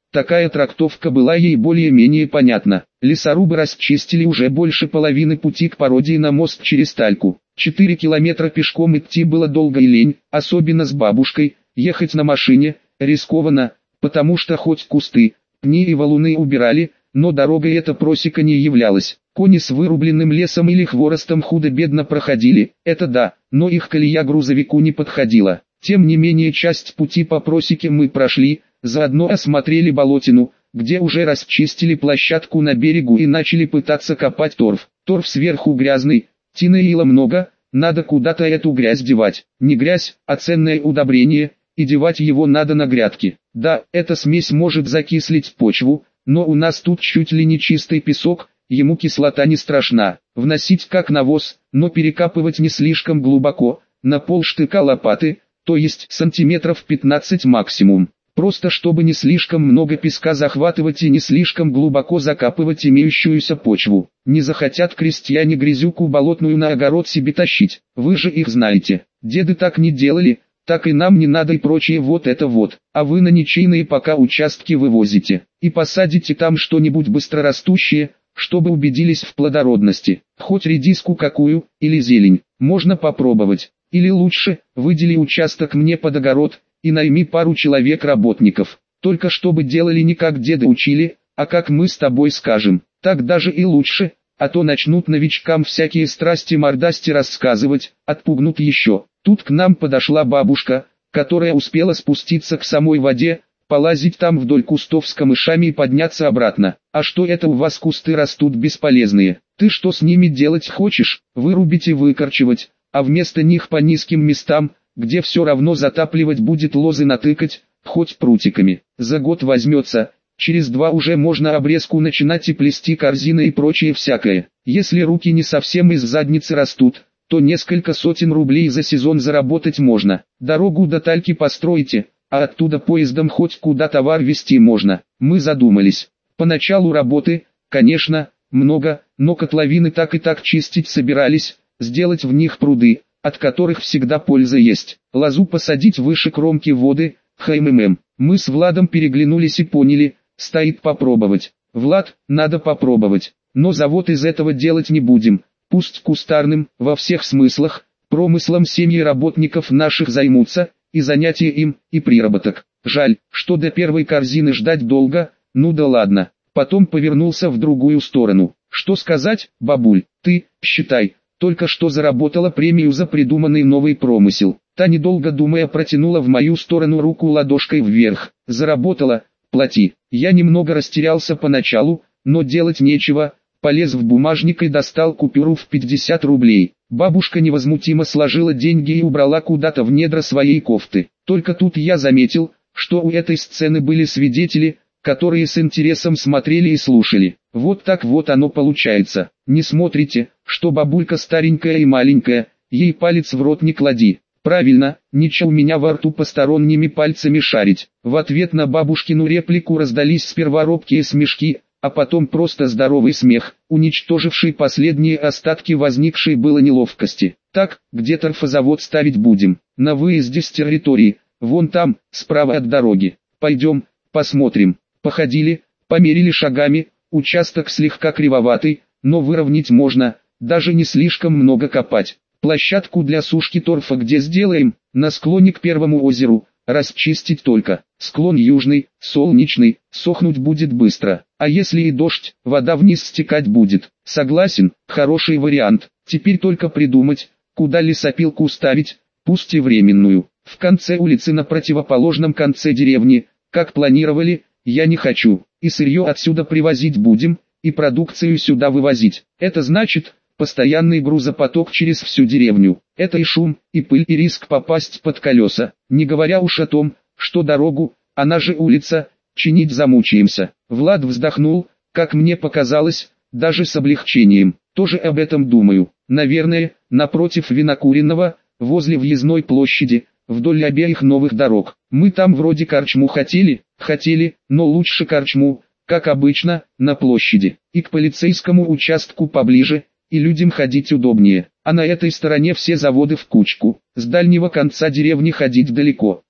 Такая трактовка была ей более-менее понятна. Лесорубы расчистили уже больше половины пути к пародии на мост через Тальку. Четыре километра пешком идти было долго и лень, особенно с бабушкой. Ехать на машине рискованно, потому что хоть кусты, пни и валуны убирали, но дорогой эта просека не являлась. Кони с вырубленным лесом или хворостом худо-бедно проходили, это да, но их колея грузовику не подходила. Тем не менее часть пути по просеке мы прошли, заодно осмотрели болотину, где уже расчистили площадку на берегу и начали пытаться копать торф. Торф сверху грязный, тины и ила много, надо куда-то эту грязь девать. Не грязь, а ценное удобрение, и девать его надо на грядки. Да, эта смесь может закислить почву, но у нас тут чуть ли не чистый песок, ему кислота не страшна. Вносить как навоз, но перекапывать не слишком глубоко, на полштыка лопаты, то есть сантиметров пятнадцать максимум. Просто чтобы не слишком много песка захватывать и не слишком глубоко закапывать имеющуюся почву. Не захотят крестьяне грязюку болотную на огород себе тащить, вы же их знаете. Деды так не делали, так и нам не надо и прочее вот это вот. А вы на ничейные пока участки вывозите. И посадите там что-нибудь быстрорастущее, чтобы убедились в плодородности. Хоть редиску какую, или зелень, можно попробовать. Или лучше, выдели участок мне под огород, и найми пару человек-работников. Только чтобы делали не как деды учили, а как мы с тобой скажем. Так даже и лучше, а то начнут новичкам всякие страсти-мордасти рассказывать, отпугнут еще. Тут к нам подошла бабушка, которая успела спуститься к самой воде, полазить там вдоль кустов с камышами и подняться обратно. А что это у вас кусты растут бесполезные? Ты что с ними делать хочешь? Вырубить и выкорчевать, а вместо них по низким местам, где все равно затапливать будет, лозы натыкать, хоть прутиками. За год возьмется, через два уже можно обрезку начинать и плести корзины и прочее всякое. Если руки не совсем из задницы растут, то несколько сотен рублей за сезон заработать можно. Дорогу до Тальки построите, а оттуда поездом хоть куда товар везти можно. Мы задумались. Поначалу работы, конечно, много, но котловины так и так чистить собирались, сделать в них пруды, от которых всегда польза есть. Лозу посадить выше кромки воды, хмм. Мы с Владом переглянулись и поняли, стоит попробовать. Влад, надо попробовать, но завод из этого делать не будем. Пусть кустарным, во всех смыслах, промыслом семьи работников наших займутся, и занятие им, и приработок. Жаль, что до первой корзины ждать долго, ну да ладно. Потом повернулся в другую сторону. Что сказать, бабуль, ты, считай, только что заработала премию за придуманный новый промысел. Та, недолго думая, протянула в мою сторону руку ладошкой вверх. Заработала, плати. Я немного растерялся поначалу, но делать нечего. Полез в бумажник и достал купюру в пятьдесят рублей. Бабушка невозмутимо сложила деньги и убрала куда-то в недра своей кофты. Только тут я заметил, что у этой сцены были свидетели, которые с интересом смотрели и слушали. Вот так вот оно получается. Не смотрите, что бабулька старенькая и маленькая, ей палец в рот не клади. Правильно, нечего у меня во рту посторонними пальцами шарить. В ответ на бабушкину реплику раздались сперва робкие смешки, а потом просто здоровый смех, уничтоживший последние остатки возникшей было неловкости. Так, где торфозавод ставить будем? На выезде с территории, вон там, справа от дороги. Пойдем, посмотрим. Походили, померили шагами, участок слегка кривоватый, но выровнять можно, даже не слишком много копать. Площадку для сушки торфа где сделаем? На склоне к первому озеру. Расчистить только. Склон южный, солнечный, сохнуть будет быстро. А если и дождь, вода вниз стекать будет. Согласен, хороший вариант. Теперь только придумать, куда лесопилку ставить, пусть и временную. В конце улицы на противоположном конце деревни, как планировали, я не хочу. И сырье отсюда привозить будем, и продукцию сюда вывозить. Это значит, постоянный грузопоток через всю деревню. Это и шум, и пыль, и риск попасть под колеса. Не говоря уж о том, что дорогу, она же улица, чинить замучаемся. Влад вздохнул, как мне показалось, даже с облегчением. Тоже об этом думаю. Наверное, напротив Винокуренного, возле въездной площади, вдоль обеих новых дорог. Мы там вроде корчму хотели, хотели, но лучше корчму, как обычно, на площади. И к полицейскому участку поближе, и людям ходить удобнее. А на этой стороне все заводы в кучку. С дальнего конца деревни ходить далеко.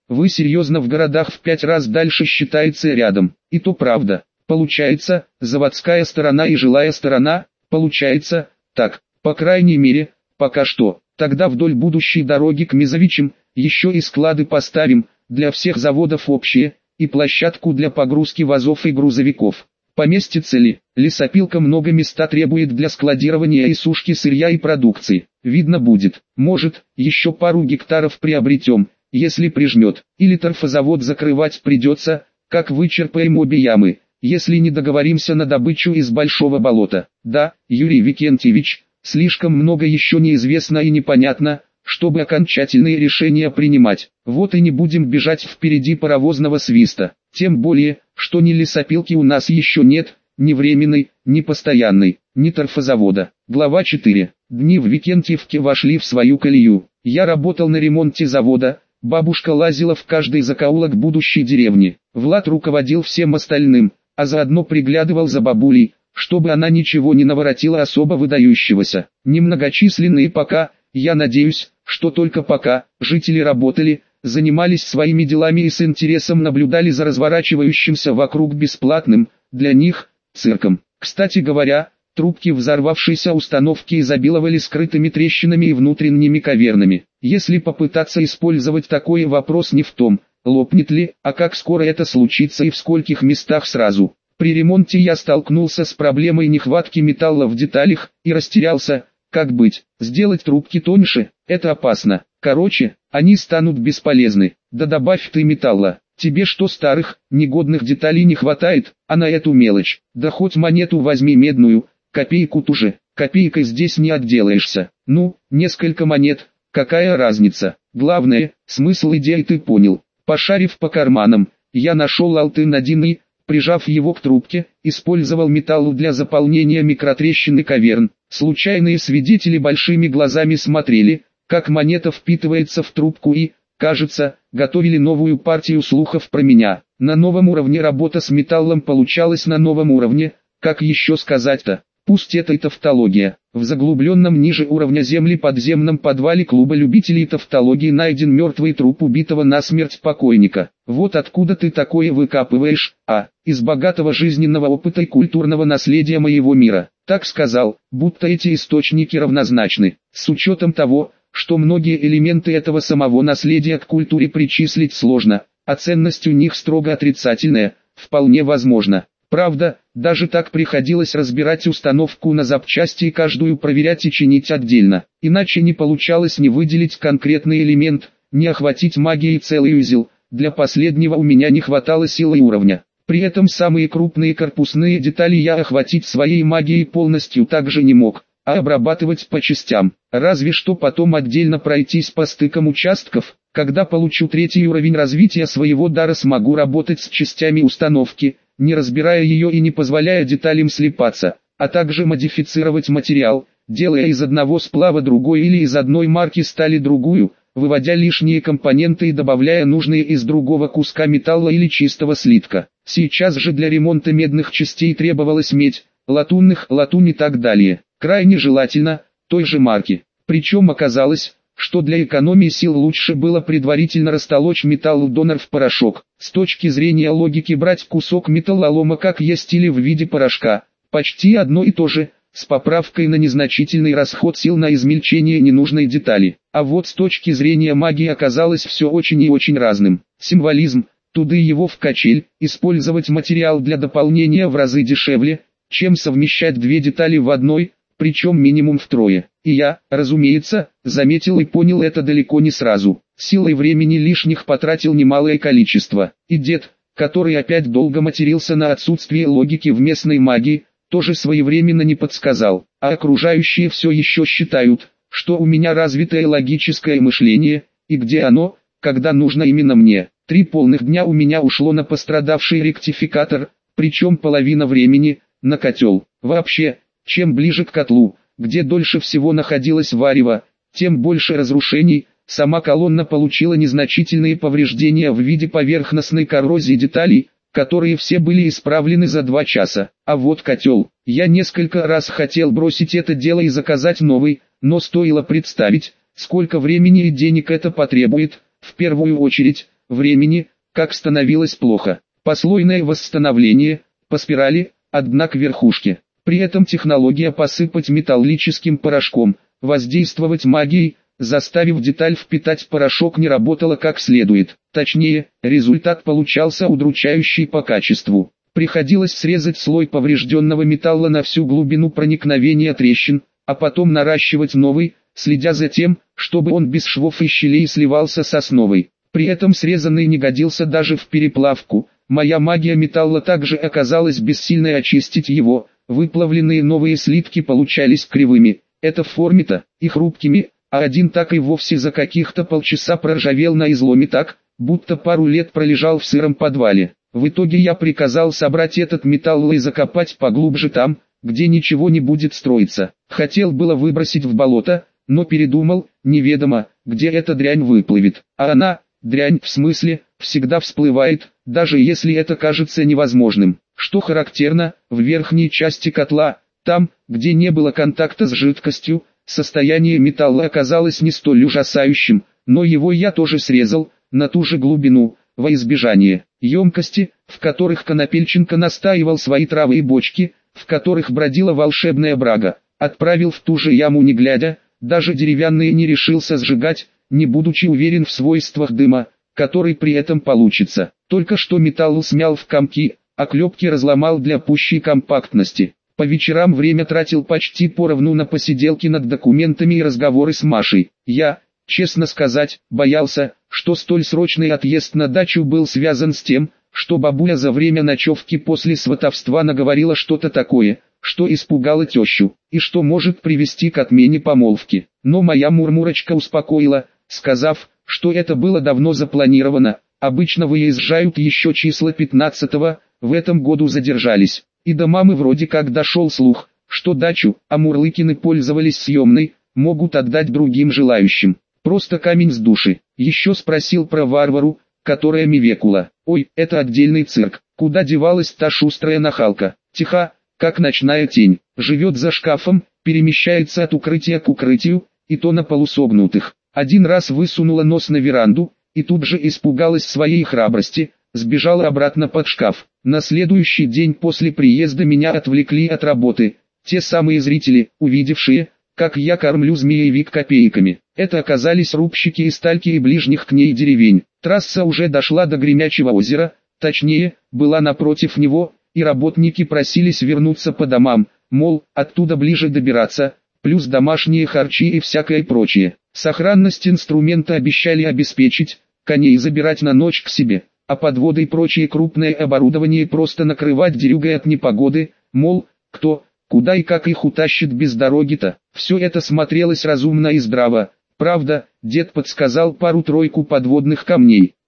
Вы серьезно в городах в пять раз дальше считается рядом. И то правда. Получается, заводская сторона и жилая сторона, получается, так, по крайней мере, пока что. Тогда вдоль будущей дороги к Мезовичам, еще и склады поставим, для всех заводов общие, и площадку для погрузки вазов и грузовиков. Поместится ли? Лесопилка много места требует для складирования и сушки сырья и продукции. Видно будет. Может, еще пару гектаров приобретем, если прижмет. Или торфозавод закрывать придется, как вычерпаем обе ямы, если не договоримся на добычу из большого болота. Да, Юрий Викентьевич, слишком много еще неизвестно и непонятно, чтобы окончательные решения принимать. Вот и не будем бежать впереди паровозного свиста. Тем более, что ни лесопилки у нас еще нет, ни временной, ни постоянной, ни торфозавода. Глава четыре. Дни в Викентьевке вошли в свою колею. Я работал на ремонте завода, бабушка лазила в каждый закоулок будущей деревни. Влад руководил всем остальным, а заодно приглядывал за бабулей, чтобы она ничего не наворотила особо выдающегося. Немногочисленные пока, я надеюсь, что только пока, жители работали, занимались своими делами и с интересом наблюдали за разворачивающимся вокруг бесплатным, для них, цирком. Кстати говоря, трубки взорвавшейся установки изобиловали скрытыми трещинами и внутренними кавернами. Если попытаться использовать такой вопрос не в том, лопнет ли, а как скоро это случится и в скольких местах сразу. При ремонте я столкнулся с проблемой нехватки металла в деталях и растерялся, как быть. Сделать трубки тоньше – это опасно. Короче, они станут бесполезны. Да добавь ты металла. Тебе что, старых, негодных деталей не хватает, а на эту мелочь? Да хоть монету возьми медную, копейку ту же. Копейкой здесь не отделаешься. Ну, несколько монет, какая разница? Главное, смысл идеи ты понял. Пошарив по карманам, я нашел алтын один и, прижав его к трубке, использовал металл для заполнения микротрещин и каверн. Случайные свидетели большими глазами смотрели, как монета впитывается в трубку и, кажется, готовили новую партию слухов про меня. На новом уровне работа с металлом получалась на новом уровне, как еще сказать-то? Пусть это и тавтология. В заглубленном ниже уровня земли подземном подвале клуба любителей тавтологии найден мертвый труп убитого насмерть покойника. Вот откуда ты такое выкапываешь, а, из богатого жизненного опыта и культурного наследия моего мира. Так сказал, будто эти источники равнозначны. С учетом того, что многие элементы этого самого наследия к культуре причислить сложно, а ценность у них строго отрицательная, вполне возможно. Правда, даже так приходилось разбирать установку на запчасти и каждую проверять и чинить отдельно. Иначе не получалось ни выделить конкретный элемент, ни охватить магией целый узел. Для последнего у меня не хватало силы и уровня. При этом самые крупные корпусные детали я охватить своей магией полностью также не мог, а обрабатывать по частям. Разве что потом отдельно пройтись по стыкам участков. Когда получу третий уровень развития своего дара, смогу работать с частями установки, не разбирая ее и не позволяя деталям слипаться, а также модифицировать материал, делая из одного сплава другой или из одной марки стали другую, выводя лишние компоненты и добавляя нужные из другого куска металла или чистого слитка. Сейчас же для ремонта медных частей требовалась медь, латунных, латунь и так далее. Крайне желательно, той же марки. Причем оказалось, что для экономии сил лучше было предварительно растолочь металлодонор в порошок. С точки зрения логики брать кусок металлолома как есть или в виде порошка, почти одно и то же, с поправкой на незначительный расход сил на измельчение ненужной детали. А вот с точки зрения магии оказалось все очень и очень разным. Символизм, туды его в качель, использовать материал для дополнения в разы дешевле, чем совмещать две детали в одной, причем минимум втрое. И я, разумеется, заметил и понял это далеко не сразу. Силы и времени лишних потратил немалое количество. И дед, который опять долго матерился на отсутствие логики в местной магии, тоже своевременно не подсказал. А окружающие все еще считают, что у меня развитое логическое мышление, и где оно, когда нужно именно мне. Три полных дня у меня ушло на пострадавший ректификатор, причем половина времени – на котел. Вообще, чем ближе к котлу, где дольше всего находилось варево, тем больше разрушений. Сама колонна получила незначительные повреждения в виде поверхностной коррозии деталей, которые все были исправлены за два часа. А вот котел. Я несколько раз хотел бросить это дело и заказать новый, но стоило представить, сколько времени и денег это потребует, в первую очередь, времени, как становилось плохо. Послойное восстановление, по спирали, от дна к верхушке. При этом технология посыпать металлическим порошком, воздействовать магией, заставив деталь впитать порошок, не работала как следует. Точнее, результат получался удручающий по качеству. Приходилось срезать слой поврежденного металла на всю глубину проникновения трещин, а потом наращивать новый, следя за тем, чтобы он без швов и щелей сливался с основой. При этом срезанный не годился даже в переплавку. Моя магия металла также оказалась бессильной очистить его, выплавленные новые слитки получались кривыми, это в форме-то, и хрупкими, а один так и вовсе за каких-то полчаса проржавел на изломе так, будто пару лет пролежал в сыром подвале. В итоге я приказал собрать этот металл и закопать поглубже там, где ничего не будет строиться. Хотел было выбросить в болото, но передумал, неведомо, где эта дрянь выплывет. А она, дрянь в смысле, всегда всплывает, даже если это кажется невозможным. Что характерно, в верхней части котла, там, где не было контакта с жидкостью, состояние металла оказалось не столь ужасающим, но его я тоже срезал, на ту же глубину, во избежание. Емкости, в которых Конопельченко настаивал свои травы и бочки, в которых бродила волшебная брага, отправил в ту же яму не глядя, даже деревянные не решился сжигать, не будучи уверен в свойствах дыма, который при этом получится. Только что металл смял в комки, а клепки разломал для пущей компактности. По вечерам время тратил почти поровну на посиделки над документами и разговоры с Машей. Я, честно сказать, боялся, что столь срочный отъезд на дачу был связан с тем, что бабуля за время ночевки после сватовства наговорила что-то такое, что испугало тещу, и что может привести к отмене помолвки. Но моя Мурмурочка успокоила, сказав, что это было давно запланировано, обычно выезжают еще числа пятнадцатого, в этом году задержались. И до мамы вроде как дошел слух, что дачу, а Мурлыкины пользовались съемной, могут отдать другим желающим. Просто камень с души. Еще спросил про Варвару, которая мивекула. Ой, это отдельный цирк. Куда девалась та шустрая нахалка? Тиха, как ночная тень. Живет за шкафом, перемещается от укрытия к укрытию, и то на полусогнутых. Один раз высунула нос на веранду, и тут же испугалась своей храбрости, сбежала обратно под шкаф. На следующий день после приезда меня отвлекли от работы. Те самые зрители, увидевшие, как я кормлю змеевик копейками. Это оказались рубщики из Тальки и ближних к ней деревень. Трасса уже дошла до Гремячего озера, точнее, была напротив него, и работники просились вернуться по домам, мол, оттуда ближе добираться, плюс домашние харчи и всякое прочее. Сохранность инструмента обещали обеспечить, коней забирать на ночь к себе, а подводы и прочее крупное оборудование просто накрывать дерюгой от непогоды, мол, кто, куда и как их утащит без дороги-то. Все это смотрелось разумно и здраво. Правда, дед подсказал пару-тройку подводных камней.